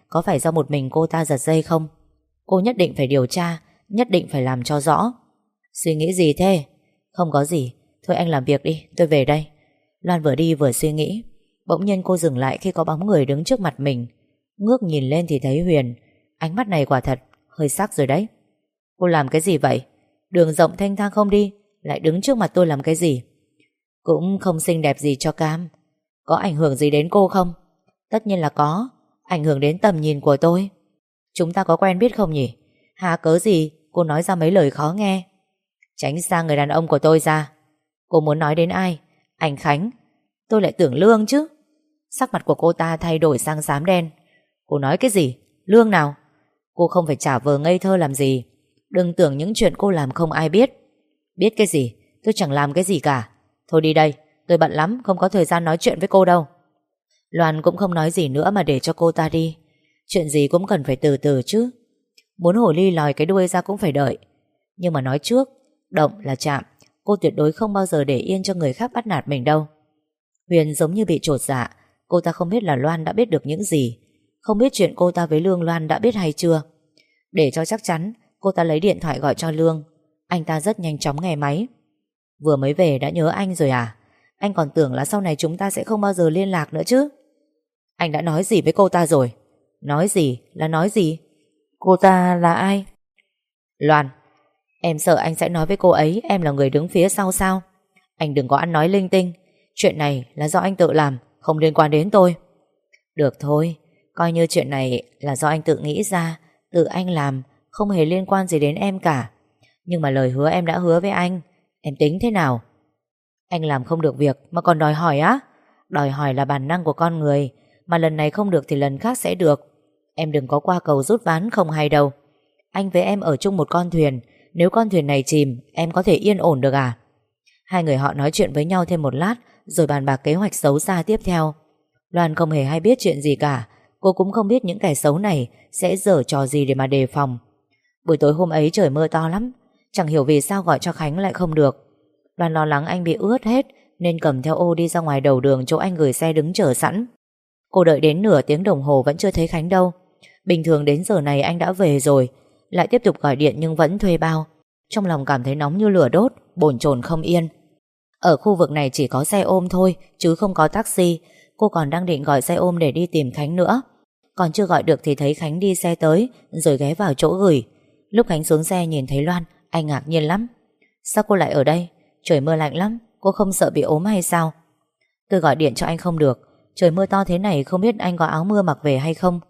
có phải do một mình cô ta giật dây không? Cô nhất định phải điều tra, nhất định phải làm cho rõ. Suy nghĩ gì thế? Không có gì, thôi anh làm việc đi, tôi về đây. Loan vừa đi vừa suy nghĩ. Bỗng nhiên cô dừng lại khi có bóng người đứng trước mặt mình. Ngước nhìn lên thì thấy Huyền. Ánh mắt này quả thật hơi sắc rồi đấy. Cô làm cái gì vậy? Đường rộng thanh thang không đi, lại đứng trước mặt tôi làm cái gì? Cũng không xinh đẹp gì cho cam. Có ảnh hưởng gì đến cô không? Tất nhiên là có. Ảnh hưởng đến tầm nhìn của tôi. Chúng ta có quen biết không nhỉ? Hà cớ gì cô nói ra mấy lời khó nghe? Tránh xa người đàn ông của tôi ra. Cô muốn nói đến ai? Anh Khánh. Tôi lại tưởng Lương chứ. Sắc mặt của cô ta thay đổi sang xám đen. Cô nói cái gì? Lương nào? Cô không phải giả vờ ngây thơ làm gì. Đừng tưởng những chuyện cô làm không ai biết. Biết cái gì? Tôi chẳng làm cái gì cả. Thôi đi đây, tôi bận lắm, không có thời gian nói chuyện với cô đâu. Loan cũng không nói gì nữa mà để cho cô ta đi. Chuyện gì cũng cần phải từ từ chứ. Muốn hổ ly lòi cái đuôi ra cũng phải đợi. Nhưng mà nói trước, động là chạm. Cô tuyệt đối không bao giờ để yên cho người khác bắt nạt mình đâu. Huyền giống như bị chột dạ. Cô ta không biết là Loan đã biết được những gì. Không biết chuyện cô ta với Lương Loan đã biết hay chưa. Để cho chắc chắn, cô ta lấy điện thoại gọi cho Lương. Anh ta rất nhanh chóng nghe máy. Vừa mới về đã nhớ anh rồi à? Anh còn tưởng là sau này chúng ta sẽ không bao giờ liên lạc nữa chứ. Anh đã nói gì với cô ta rồi? Nói gì là nói gì? Cô ta là ai? Loan, em sợ anh sẽ nói với cô ấy em là người đứng phía sau sao? Anh đừng có ăn nói linh tinh. Chuyện này là do anh tự làm, không liên quan đến tôi. Được thôi, coi như chuyện này là do anh tự nghĩ ra, tự anh làm, không hề liên quan gì đến em cả. Nhưng mà lời hứa em đã hứa với anh, em tính thế nào? Anh làm không được việc mà còn đòi hỏi á? Đòi hỏi là bản năng của con người, mà lần này không được thì lần khác sẽ được. Em đừng có qua cầu rút ván không hay đâu. Anh với em ở chung một con thuyền, nếu con thuyền này chìm, em có thể yên ổn được à? Hai người họ nói chuyện với nhau thêm một lát, rồi bàn bạc kế hoạch xấu xa tiếp theo. Loan không hề hay biết chuyện gì cả. Cô cũng không biết những kẻ xấu này sẽ giở trò gì để mà đề phòng. Buổi tối hôm ấy trời mưa to lắm. Chẳng hiểu vì sao gọi cho Khánh lại không được. Loan lo lắng anh bị ướt hết, nên cầm theo ô đi ra ngoài đầu đường chỗ anh gửi xe đứng chờ sẵn. Cô đợi đến nửa tiếng đồng hồ vẫn chưa thấy Khánh đâu. Bình thường đến giờ này anh đã về rồi. Lại tiếp tục gọi điện nhưng vẫn thuê bao. Trong lòng cảm thấy nóng như lửa đốt, bồn chồn không yên. Ở khu vực này chỉ có xe ôm thôi, chứ không có taxi. Cô còn đang định gọi xe ôm để đi tìm Khánh nữa. Còn chưa gọi được thì thấy Khánh đi xe tới, rồi ghé vào chỗ gửi. Lúc Khánh xuống xe nhìn thấy Loan, anh ngạc nhiên lắm. Sao cô lại ở đây? Trời mưa lạnh lắm, cô không sợ bị ốm hay sao? Tôi gọi điện cho anh không được. Trời mưa to thế này không biết anh có áo mưa mặc về hay không?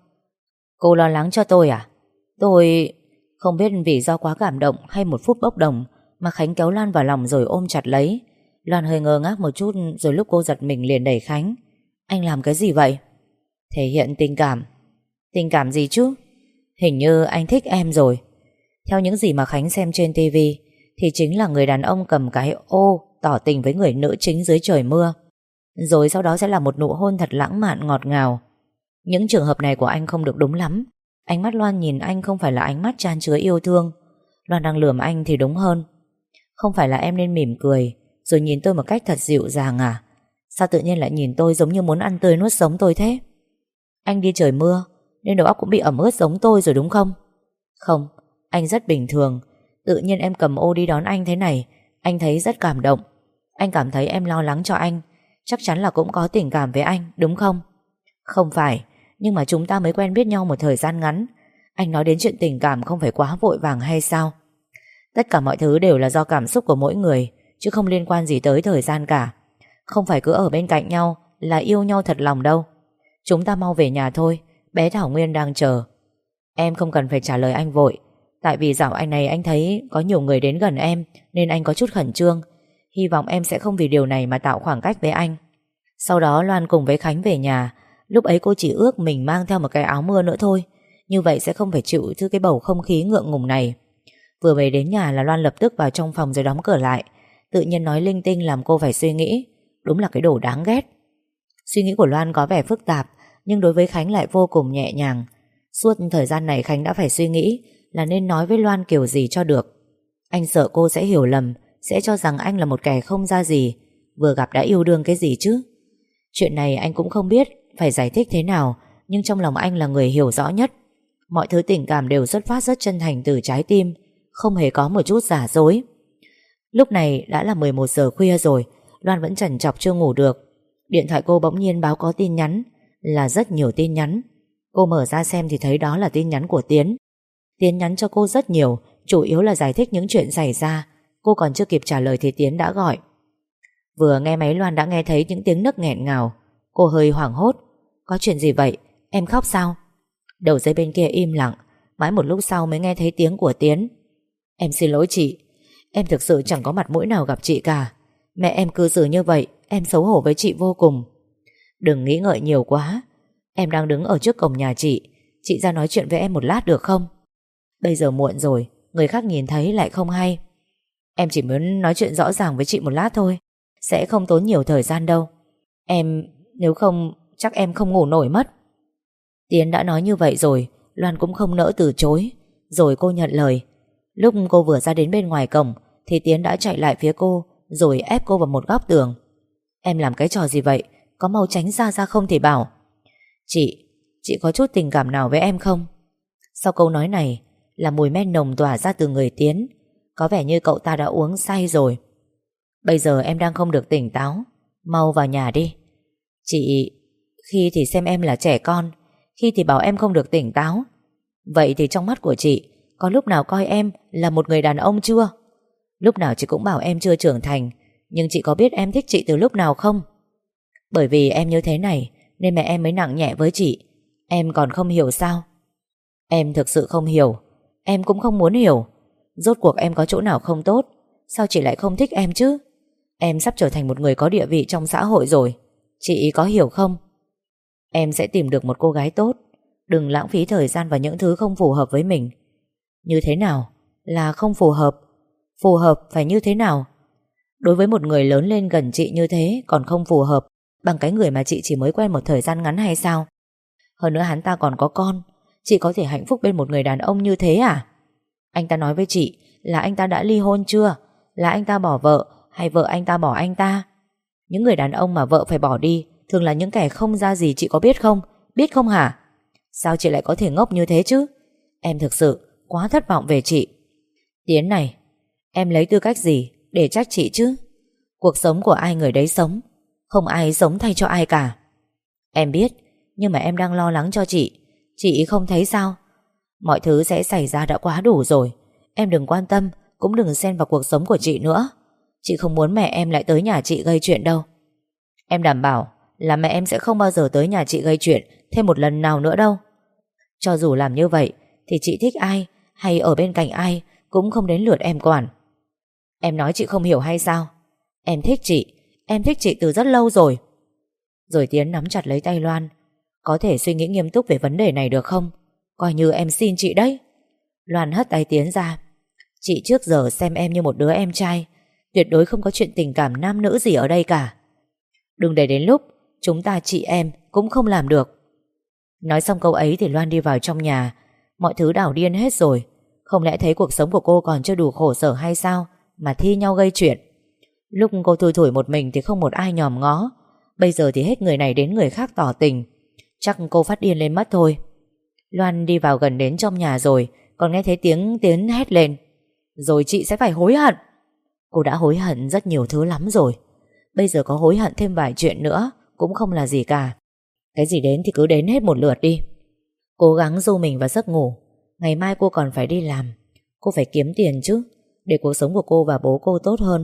Cô lo lắng cho tôi à? Tôi không biết vì do quá cảm động hay một phút bốc đồng mà Khánh kéo Loan vào lòng rồi ôm chặt lấy. Loan hơi ngơ ngác một chút, rồi lúc cô giật mình liền đẩy Khánh. Anh làm cái gì vậy? Thể hiện tình cảm. Tình cảm gì chứ? Hình như anh thích em rồi. Theo những gì mà Khánh xem trên tivi thì chính là người đàn ông cầm cái ô tỏ tình với người nữ chính dưới trời mưa. Rồi sau đó sẽ là một nụ hôn thật lãng mạn ngọt ngào. Những trường hợp này của anh không được đúng lắm. Ánh mắt Loan nhìn anh không phải là ánh mắt chan chứa yêu thương. Loan đang lườm anh thì đúng hơn. Không phải là em nên mỉm cười rồi nhìn tôi một cách thật dịu dàng à? Sao tự nhiên lại nhìn tôi giống như muốn ăn tươi nuốt sống tôi thế? Anh đi trời mưa nên đầu óc cũng bị ẩm ướt giống tôi rồi đúng không? Không, anh rất bình thường. Tự nhiên em cầm ô đi đón anh thế này, anh thấy rất cảm động. Anh cảm thấy em lo lắng cho anh. Chắc chắn là cũng có tình cảm với anh, đúng không? Không phải, nhưng mà chúng ta mới quen biết nhau một thời gian ngắn. Anh nói đến chuyện tình cảm không phải quá vội vàng hay sao? Tất cả mọi thứ đều là do cảm xúc của mỗi người, chứ không liên quan gì tới thời gian cả. Không phải cứ ở bên cạnh nhau là yêu nhau thật lòng đâu. Chúng ta mau về nhà thôi, bé Thảo Nguyên đang chờ. Em không cần phải trả lời anh vội. Tại vì dạo anh này anh thấy có nhiều người đến gần em, nên anh có chút khẩn trương. Hy vọng em sẽ không vì điều này mà tạo khoảng cách với anh. Sau đó Loan cùng với Khánh về nhà. Lúc ấy cô chỉ ước mình mang theo một cái áo mưa nữa thôi. Như vậy sẽ không phải chịu thứ cái bầu không khí ngượng ngùng này. Vừa về đến nhà là Loan lập tức vào trong phòng rồi đóng cửa lại. Tự nhiên nói linh tinh làm cô phải suy nghĩ. Đúng là cái đồ đáng ghét. Suy nghĩ của Loan có vẻ phức tạp, nhưng đối với Khánh lại vô cùng nhẹ nhàng. Suốt thời gian này Khánh đã phải suy nghĩ là nên nói với Loan kiểu gì cho được. Anh sợ cô sẽ hiểu lầm, sẽ cho rằng anh là một kẻ không ra gì, vừa gặp đã yêu đương cái gì chứ. Chuyện này anh cũng không biết phải giải thích thế nào nhưng trong lòng anh là người hiểu rõ nhất. Mọi thứ tình cảm đều xuất phát rất chân thành từ trái tim, không hề có một chút giả dối. Lúc này đã là 11 giờ khuya rồi, Loan vẫn trằn trọc chưa ngủ được. Điện thoại cô bỗng nhiên báo có tin nhắn, là rất nhiều tin nhắn. Cô mở ra xem thì thấy đó là tin nhắn của Tiến. Tiến nhắn cho cô rất nhiều, chủ yếu là giải thích những chuyện xảy ra. Cô còn chưa kịp trả lời thì Tiến đã gọi. Vừa nghe máy Loan đã nghe thấy những tiếng nấc nghẹn ngào. Cô hơi hoảng hốt. Có chuyện gì vậy? Em khóc sao? Đầu dây bên kia im lặng. Mãi một lúc sau mới nghe thấy tiếng của Tiến. Em xin lỗi chị, em thực sự chẳng có mặt mũi nào gặp chị cả. Mẹ em cư xử như vậy, em xấu hổ với chị vô cùng. Đừng nghĩ ngợi nhiều quá. Em đang đứng ở trước cổng nhà chị ra nói chuyện với em một lát được không? Bây giờ muộn rồi, người khác nhìn thấy lại không hay. Em chỉ muốn nói chuyện rõ ràng với chị một lát thôi, sẽ không tốn nhiều thời gian đâu. Nếu không chắc em không ngủ nổi mất. Tiến đã nói như vậy rồi, Loan cũng không nỡ từ chối. Rồi cô nhận lời. Lúc cô vừa ra đến bên ngoài cổng thì Tiến đã chạy lại phía cô, rồi ép cô vào một góc tường. Em làm cái trò gì vậy? Có mau tránh ra không thì bảo. Chị có chút tình cảm nào với em không? Sau câu nói này là mùi men nồng tỏa ra từ người Tiến. Có vẻ như cậu ta đã uống say rồi. Bây giờ em đang không được tỉnh táo, mau vào nhà đi. Chị, khi thì xem em là trẻ con, khi thì bảo em không được tỉnh táo. Vậy thì trong mắt của chị có lúc nào coi em là một người đàn ông chưa? Lúc nào chị cũng bảo em chưa trưởng thành, nhưng chị có biết em thích chị từ lúc nào không? Bởi vì em như thế này nên mẹ em mới nặng nhẹ với chị. Em còn không hiểu sao? Em thực sự không hiểu. Em cũng không muốn hiểu. Rốt cuộc em có chỗ nào không tốt? Sao chị lại không thích em chứ? Em sắp trở thành một người có địa vị trong xã hội rồi. Chị có hiểu không? Em sẽ tìm được một cô gái tốt. Đừng lãng phí thời gian vào những thứ không phù hợp với mình. Như thế nào là không phù hợp? Phù hợp phải như thế nào? Đối với một người lớn lên gần chị như thế còn không phù hợp bằng cái người mà chị chỉ mới quen một thời gian ngắn hay sao? Hơn nữa hắn ta còn có con. Chị có thể hạnh phúc bên một người đàn ông như thế à? Anh ta nói với chị là anh ta đã ly hôn chưa? Là anh ta bỏ vợ hay vợ anh ta bỏ anh ta? Những người đàn ông mà vợ phải bỏ đi thường là những kẻ không ra gì, chị có biết không? Biết không hả? Sao chị lại có thể ngốc như thế chứ? Em thực sự quá thất vọng về chị. Tiến này, em lấy tư cách gì để trách chị chứ? Cuộc sống của ai người đấy sống, không ai sống thay cho ai cả. Em biết, nhưng mà em đang lo lắng cho chị. Chị không thấy sao? Mọi thứ sẽ xảy ra đã quá đủ rồi. Em đừng quan tâm, cũng đừng xen vào cuộc sống của chị nữa. Chị không muốn mẹ em lại tới nhà chị gây chuyện đâu. Em đảm bảo là mẹ em sẽ không bao giờ tới nhà chị gây chuyện thêm một lần nào nữa đâu. Cho dù làm như vậy thì chị thích ai hay ở bên cạnh ai cũng không đến lượt em quản. Em nói chị không hiểu hay sao? Em thích chị. Em thích chị từ rất lâu rồi. Rồi Tiến nắm chặt lấy tay Loan. Có thể suy nghĩ nghiêm túc về vấn đề này được không? Coi như em xin chị đấy. Loan hất tay Tiến ra. Chị trước giờ xem em như một đứa em trai. Tuyệt đối không có chuyện tình cảm nam nữ gì ở đây cả. Đừng để đến lúc chúng ta chị em cũng không làm được. Nói xong câu ấy thì Loan đi vào trong nhà. Mọi thứ đảo điên hết rồi. Không lẽ thấy cuộc sống của cô còn chưa đủ khổ sở hay sao mà thi nhau gây chuyện? Lúc cô thui thủi một mình thì không một ai nhòm ngó. Bây giờ thì hết người này đến người khác tỏ tình. Chắc cô phát điên lên mất thôi. Loan đi vào gần đến trong nhà rồi còn nghe thấy tiếng Tiến hét lên. Rồi chị sẽ phải hối hận. Cô đã hối hận rất nhiều thứ lắm rồi. Bây giờ có hối hận thêm vài chuyện nữa cũng không là gì cả. Cái gì đến thì cứ đến hết một lượt đi. Cố gắng du mình vào giấc ngủ. Ngày mai cô còn phải đi làm. Cô phải kiếm tiền chứ, để cuộc sống của cô và bố cô tốt hơn.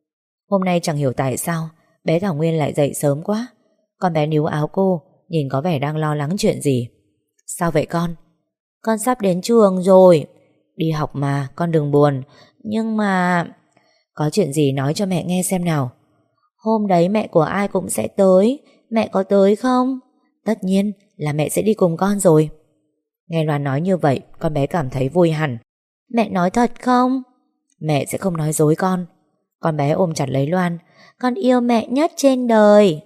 Hôm nay chẳng hiểu tại sao bé Thảo Nguyên lại dậy sớm quá. Con bé níu áo cô, nhìn có vẻ đang lo lắng chuyện gì. Sao vậy con? Con sắp đến trường rồi. Đi học mà, con đừng buồn. Nhưng mà... Có chuyện gì nói cho mẹ nghe xem nào. Hôm đấy mẹ của ai cũng sẽ tới. Mẹ có tới không? Tất nhiên là mẹ sẽ đi cùng con rồi. Nghe Loan nói như vậy, con bé cảm thấy vui hẳn. Mẹ nói thật không? Mẹ sẽ không nói dối con. Con bé ôm chặt lấy Loan. Con yêu mẹ nhất trên đời.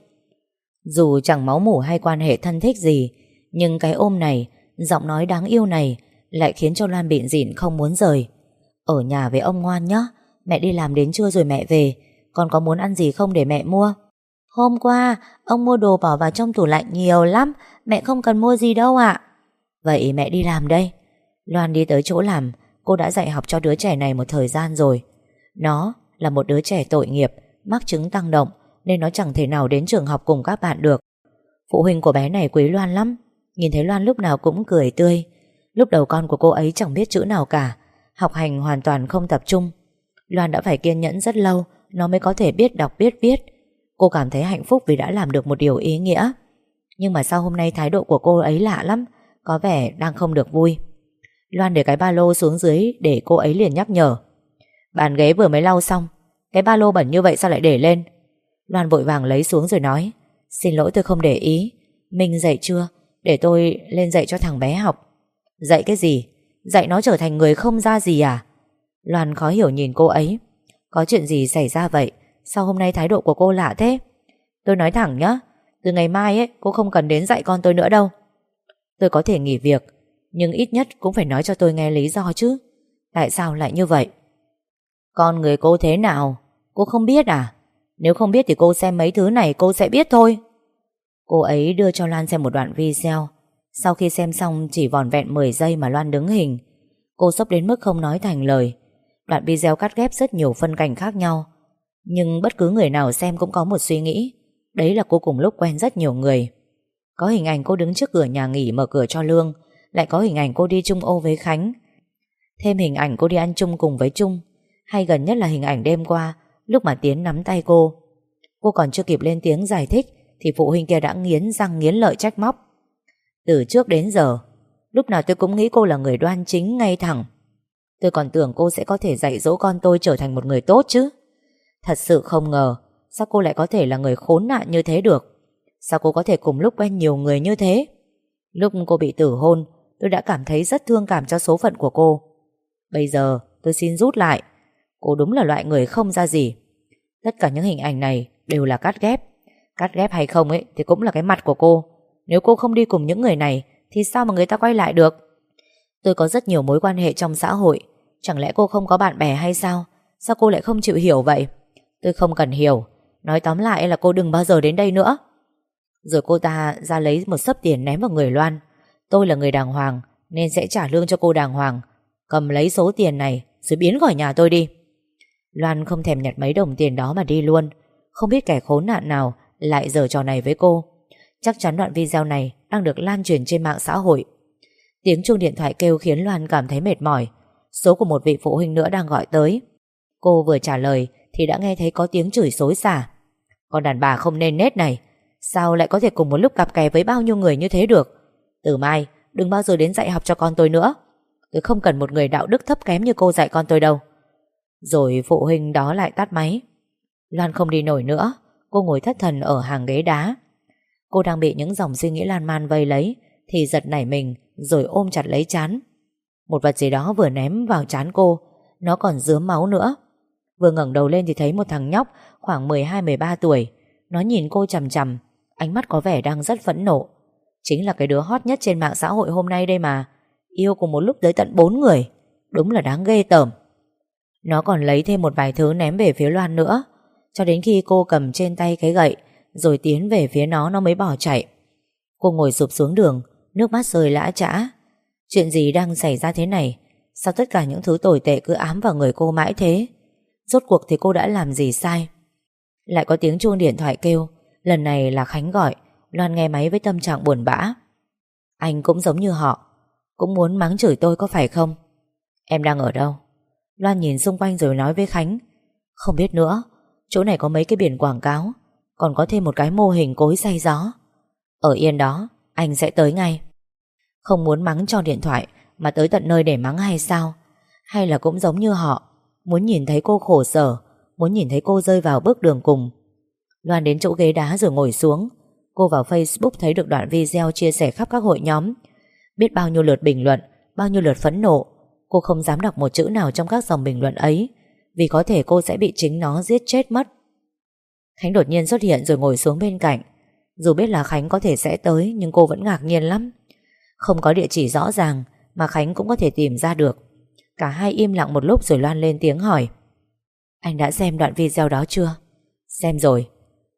Dù chẳng máu mủ hay quan hệ thân thích gì, nhưng cái ôm này, giọng nói đáng yêu này lại khiến cho Loan bịn rỉn không muốn rời. Ở nhà với ông ngoan nhé. Mẹ đi làm đến trưa rồi mẹ về. Con có muốn ăn gì không để mẹ mua? Hôm qua ông mua đồ bỏ vào trong tủ lạnh nhiều lắm, mẹ không cần mua gì đâu ạ. Vậy mẹ đi làm đây. Loan đi tới chỗ làm. Cô đã dạy học cho đứa trẻ này một thời gian rồi. Nó là một đứa trẻ tội nghiệp, mắc chứng tăng động, nên nó chẳng thể nào đến trường học cùng các bạn được. Phụ huynh của bé này quý Loan lắm. Nhìn thấy Loan lúc nào cũng cười tươi. Lúc đầu con của cô ấy chẳng biết chữ nào cả, học hành hoàn toàn không tập trung. Loan đã phải kiên nhẫn rất lâu nó mới có thể biết đọc biết viết. Cô cảm thấy hạnh phúc vì đã làm được một điều ý nghĩa. Nhưng mà sao hôm nay thái độ của cô ấy lạ lắm, có vẻ đang không được vui. Loan để cái ba lô xuống dưới để cô ấy liền nhắc nhở. Bàn ghế vừa mới lau xong, cái ba lô bẩn như vậy sao lại để lên? Loan vội vàng lấy xuống rồi nói, xin lỗi tôi không để ý. Minh dậy chưa? Để tôi lên dạy cho thằng bé học. Dạy cái gì? Dạy nó trở thành người không ra gì à? Loan khó hiểu nhìn cô ấy. Có chuyện gì xảy ra vậy? Sao hôm nay thái độ của cô lạ thế? Tôi nói thẳng nhá, từ ngày mai ấy cô không cần đến dạy con tôi nữa đâu. Tôi có thể nghỉ việc, nhưng ít nhất cũng phải nói cho tôi nghe lý do chứ. Tại sao lại như vậy? Con người cô thế nào? Cô không biết à? Nếu không biết thì cô xem mấy thứ này cô sẽ biết thôi. Cô ấy đưa cho Loan xem một đoạn video. Sau khi xem xong chỉ vỏn vẹn 10 giây mà Loan đứng hình. Cô sốc đến mức không nói thành lời. Đoạn video cắt ghép rất nhiều phân cảnh khác nhau, nhưng bất cứ người nào xem cũng có một suy nghĩ. Đấy là cô cùng lúc quen rất nhiều người. Có hình ảnh cô đứng trước cửa nhà nghỉ mở cửa cho Lương, lại có hình ảnh cô đi chung ô với Khánh, thêm hình ảnh cô đi ăn chung cùng với Trung, hay gần nhất là hình ảnh đêm qua lúc mà Tiến nắm tay cô. Cô còn chưa kịp lên tiếng giải thích thì phụ huynh kia đã nghiến răng nghiến lợi trách móc. Từ trước đến giờ, lúc nào tôi cũng nghĩ cô là người đoan chính ngay thẳng. Tôi còn tưởng cô sẽ có thể dạy dỗ con tôi trở thành một người tốt chứ. Thật sự không ngờ, sao cô lại có thể là người khốn nạn như thế được? Sao cô có thể cùng lúc quen nhiều người như thế? Lúc cô bị tử hôn, tôi đã cảm thấy rất thương cảm cho số phận của cô. Bây giờ tôi xin rút lại. Cô đúng là loại người không ra gì. Tất cả những hình ảnh này đều là cắt ghép. Cắt ghép hay không ấy thì cũng là cái mặt của cô. Nếu cô không đi cùng những người này thì sao mà người ta quay lại được? Tôi có rất nhiều mối quan hệ trong xã hội. Chẳng lẽ cô không có bạn bè hay sao? Sao cô lại không chịu hiểu vậy? Tôi không cần hiểu. Nói tóm lại là cô đừng bao giờ đến đây nữa. Rồi cô ta ra lấy một xấp tiền ném vào người Loan. Tôi là người đàng hoàng nên sẽ trả lương cho cô đàng hoàng. Cầm lấy số tiền này rồi biến khỏi nhà tôi đi. Loan không thèm nhặt mấy đồng tiền đó mà đi luôn. Không biết kẻ khốn nạn nào lại giở trò này với cô. Chắc chắn đoạn video này đang được lan truyền trên mạng xã hội. Tiếng chuông điện thoại kêu khiến Loan cảm thấy mệt mỏi. Số của một vị phụ huynh nữa đang gọi tới. Cô vừa trả lời thì đã nghe thấy có tiếng chửi xối xả. Con đàn bà không nên nết này, sao lại có thể cùng một lúc cặp kè với bao nhiêu người như thế được? Từ mai đừng bao giờ đến dạy học cho con tôi nữa. Tôi không cần một người đạo đức thấp kém như cô dạy con tôi đâu. Rồi phụ huynh đó lại tắt máy. Loan không đi nổi nữa. Cô ngồi thất thần ở hàng ghế đá. Cô đang bị những dòng suy nghĩ lan man vây lấy thì giật nảy mình rồi ôm chặt lấy trán. Một vật gì đó vừa ném vào trán cô. Nó còn rướm máu nữa. Vừa ngẩng đầu lên thì thấy một thằng nhóc khoảng 12-13 tuổi. Nó nhìn cô chằm chằm, ánh mắt có vẻ đang rất phẫn nộ. Chính là cái đứa hot nhất trên mạng xã hội hôm nay đây mà. Yêu cùng một lúc tới tận 4 người. Đúng là đáng ghê tởm. Nó còn lấy thêm một vài thứ ném về phía Loan nữa, cho đến khi cô cầm trên tay cái gậy rồi tiến về phía nó mới bỏ chạy. Cô ngồi sụp xuống đường, nước mắt rơi lã chã. Chuyện gì đang xảy ra thế này? Sao tất cả những thứ tồi tệ cứ ám vào người cô mãi thế? Rốt cuộc thì cô đã làm gì sai? Lại có tiếng chuông điện thoại kêu. Lần này là Khánh gọi. Loan nghe máy với tâm trạng buồn bã. Anh cũng giống như họ, cũng muốn mắng chửi tôi có phải không? Em đang ở đâu? Loan nhìn xung quanh rồi nói với Khánh. Không biết nữa. Chỗ này có mấy cái biển quảng cáo, còn có thêm một cái mô hình cối xay gió. Ở yên đó, anh sẽ tới ngay. Không muốn mắng cho điện thoại mà tới tận nơi để mắng hay sao? Hay là cũng giống như họ, muốn nhìn thấy cô khổ sở, muốn nhìn thấy cô rơi vào bước đường cùng. Loan đến chỗ ghế đá rồi ngồi xuống. Cô vào Facebook thấy được đoạn video chia sẻ khắp các hội nhóm. Biết bao nhiêu lượt bình luận, bao nhiêu lượt phẫn nộ. Cô không dám đọc một chữ nào trong các dòng bình luận ấy, vì có thể cô sẽ bị chính nó giết chết mất. Khánh đột nhiên xuất hiện rồi ngồi xuống bên cạnh. Dù biết là Khánh có thể sẽ tới, nhưng cô vẫn ngạc nhiên lắm. Không có địa chỉ rõ ràng mà Khánh cũng có thể tìm ra được. Cả hai im lặng một lúc rồi Loan lên tiếng hỏi. Anh đã xem đoạn video đó chưa? Xem rồi.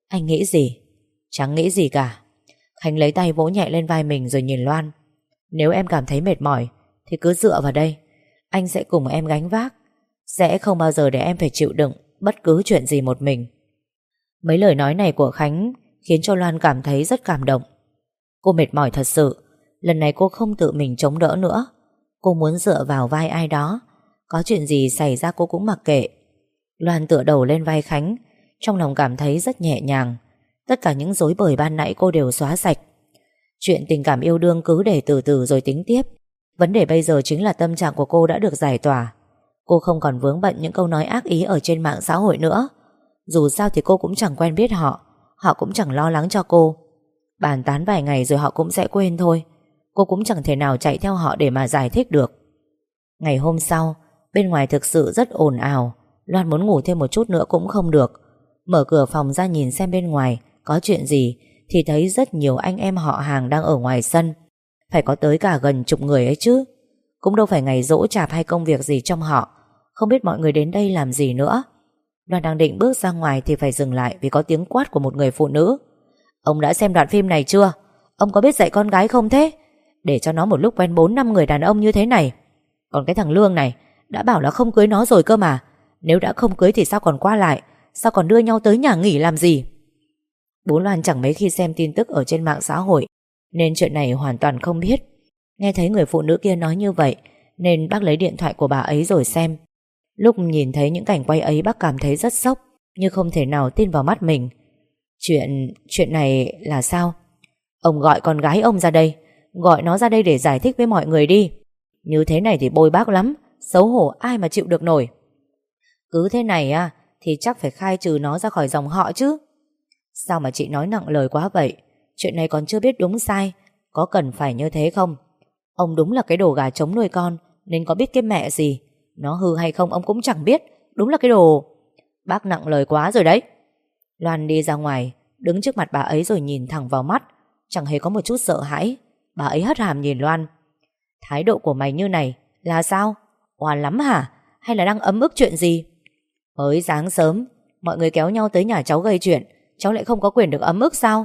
Anh nghĩ gì? Chẳng nghĩ gì cả. Khánh lấy tay vỗ nhẹ lên vai mình rồi nhìn Loan. Nếu em cảm thấy mệt mỏi thì cứ dựa vào đây. Anh sẽ cùng em gánh vác. Sẽ không bao giờ để em phải chịu đựng bất cứ chuyện gì một mình. Mấy lời nói này của Khánh khiến cho Loan cảm thấy rất cảm động. Cô mệt mỏi thật sự. Lần này cô không tự mình chống đỡ nữa. Cô muốn dựa vào vai ai đó. Có chuyện gì xảy ra cô cũng mặc kệ. Loan tựa đầu lên vai Khánh, trong lòng cảm thấy rất nhẹ nhàng. Tất cả những rối bời ban nãy cô đều xóa sạch. Chuyện tình cảm yêu đương cứ để từ từ rồi tính tiếp. Vấn đề bây giờ chính là tâm trạng của cô đã được giải tỏa. Cô không còn vướng bận những câu nói ác ý ở trên mạng xã hội nữa. Dù sao thì cô cũng chẳng quen biết họ. Họ cũng chẳng lo lắng cho cô. Bàn tán vài ngày rồi họ cũng sẽ quên thôi. Cô cũng chẳng thể nào chạy theo họ để mà giải thích được. Ngày hôm sau, bên ngoài thực sự rất ồn ào. Loan muốn ngủ thêm một chút nữa cũng không được. Mở cửa phòng ra nhìn xem bên ngoài có chuyện gì thì thấy rất nhiều anh em họ hàng đang ở ngoài sân. Phải có tới cả gần chục người ấy chứ. Cũng đâu phải ngày giỗ chạp hay công việc gì trong họ. Không biết mọi người đến đây làm gì nữa. Loan đang định bước ra ngoài thì phải dừng lại vì có tiếng quát của một người phụ nữ. Ông đã xem đoạn phim này chưa? Ông có biết dạy con gái không thế? Để cho nó một lúc quen 4-5 người đàn ông như thế này. Còn cái thằng Lương này đã bảo là không cưới nó rồi cơ mà. Nếu đã không cưới thì sao còn qua lại? Sao còn đưa nhau tới nhà nghỉ làm gì? Bố Loan chẳng mấy khi xem tin tức ở trên mạng xã hội, nên chuyện này hoàn toàn không biết. Nghe thấy người phụ nữ kia nói như vậy nên bác lấy điện thoại của bà ấy rồi xem. Lúc nhìn thấy những cảnh quay ấy bác cảm thấy rất sốc, như không thể nào tin vào mắt mình. Chuyện này là sao? Ông gọi con gái ông ra đây. Gọi nó ra đây để giải thích với mọi người đi. Như thế này thì bôi bác lắm. Xấu hổ ai mà chịu được nổi. Cứ thế này thì chắc phải khai trừ nó ra khỏi dòng họ chứ. Sao mà chị nói nặng lời quá vậy? Chuyện này còn chưa biết đúng sai. Có cần phải như thế không? Ông đúng là cái đồ gà trống nuôi con, nên có biết cái mẹ gì. Nó hư hay không ông cũng chẳng biết. Đúng là cái đồ... Bác nặng lời quá rồi đấy. Loan đi ra ngoài, đứng trước mặt bà ấy rồi nhìn thẳng vào mắt, chẳng hề có một chút sợ hãi. Bà ấy hất hàm nhìn Loan. Thái độ của mày như này là sao? Oan lắm hả? Hay là đang ấm ức chuyện gì? Mới sáng sớm mọi người kéo nhau tới nhà cháu gây chuyện, cháu lại không có quyền được ấm ức sao?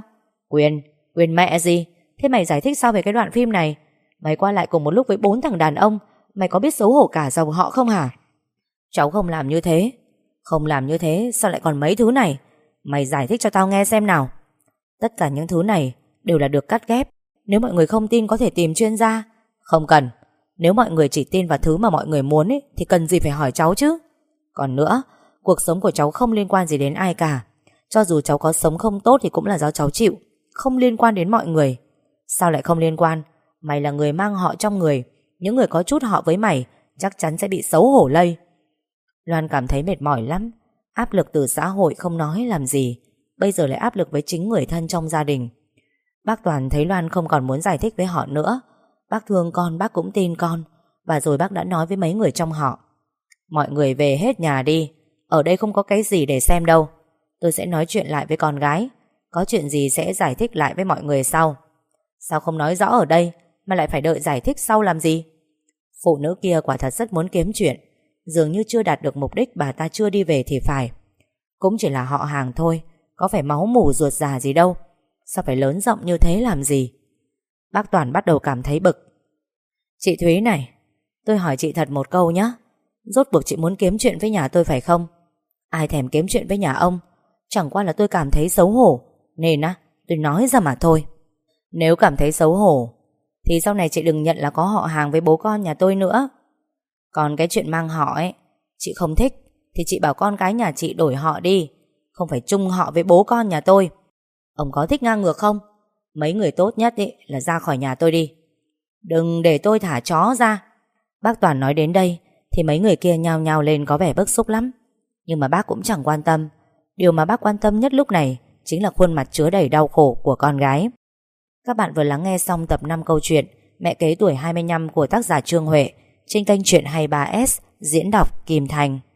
Quyền mẹ gì? Thế mày giải thích sao về cái đoạn phim này? Mày qua lại cùng một lúc với 4 thằng đàn ông, mày có biết xấu hổ cả dòng họ không hả? Cháu không làm như thế. Không làm như thế sao lại còn mấy thứ này? Mày giải thích cho tao nghe xem nào. Tất cả những thứ này đều là được cắt ghép. Nếu mọi người không tin có thể tìm chuyên gia. Không cần. Nếu mọi người chỉ tin vào thứ mà mọi người muốn thì cần gì phải hỏi cháu chứ. Còn nữa, cuộc sống của cháu không liên quan gì đến ai cả. Cho dù cháu có sống không tốt thì cũng là do cháu chịu, không liên quan đến mọi người. Sao lại không liên quan? Mày là người mang họ trong người. Những người có chút họ với mày chắc chắn sẽ bị xấu hổ lây. Loan cảm thấy mệt mỏi lắm. Áp lực từ xã hội không nói làm gì, bây giờ lại áp lực với chính người thân trong gia đình. Bác Toàn thấy Loan không còn muốn giải thích với họ nữa. Bác thương con, bác cũng tin con. Và rồi bác đã nói với mấy người trong họ. Mọi người về hết nhà đi. Ở đây không có cái gì để xem đâu. Tôi sẽ nói chuyện lại với con gái. Có chuyện gì sẽ giải thích lại với mọi người sau. Sao không nói rõ ở đây mà lại phải đợi giải thích sau làm gì? Phụ nữ kia quả thật rất muốn kiếm chuyện. Dường như chưa đạt được mục đích bà ta chưa đi về thì phải. Cũng chỉ là họ hàng thôi, có phải máu mủ ruột già gì đâu. Sao phải lớn giọng như thế làm gì? Bác Toàn bắt đầu cảm thấy bực. Chị Thúy này, tôi hỏi chị thật một câu nhé. Rốt cuộc chị muốn kiếm chuyện với nhà tôi phải không? Ai thèm kiếm chuyện với nhà ông. Chẳng qua là tôi cảm thấy xấu hổ, nên tôi nói ra mà thôi. Nếu cảm thấy xấu hổ thì sau này chị đừng nhận là có họ hàng với bố con nhà tôi nữa. Còn cái chuyện mang họ chị không thích thì chị bảo con cái nhà chị đổi họ đi, không phải chung họ với bố con nhà tôi. Ông có thích ngang ngược không? Mấy người tốt nhất là ra khỏi nhà tôi đi. Đừng để tôi thả chó ra. Bác Toàn nói đến đây thì mấy người kia nhao nhao lên có vẻ bức xúc lắm. Nhưng mà bác cũng chẳng quan tâm. Điều mà bác quan tâm nhất lúc này chính là khuôn mặt chứa đầy đau khổ của con gái. Các bạn vừa lắng nghe xong tập 5 câu chuyện Mẹ kế tuổi 25 của tác giả Trương Huệ trên kênh Chuyện 23S diễn đọc Kim Thành.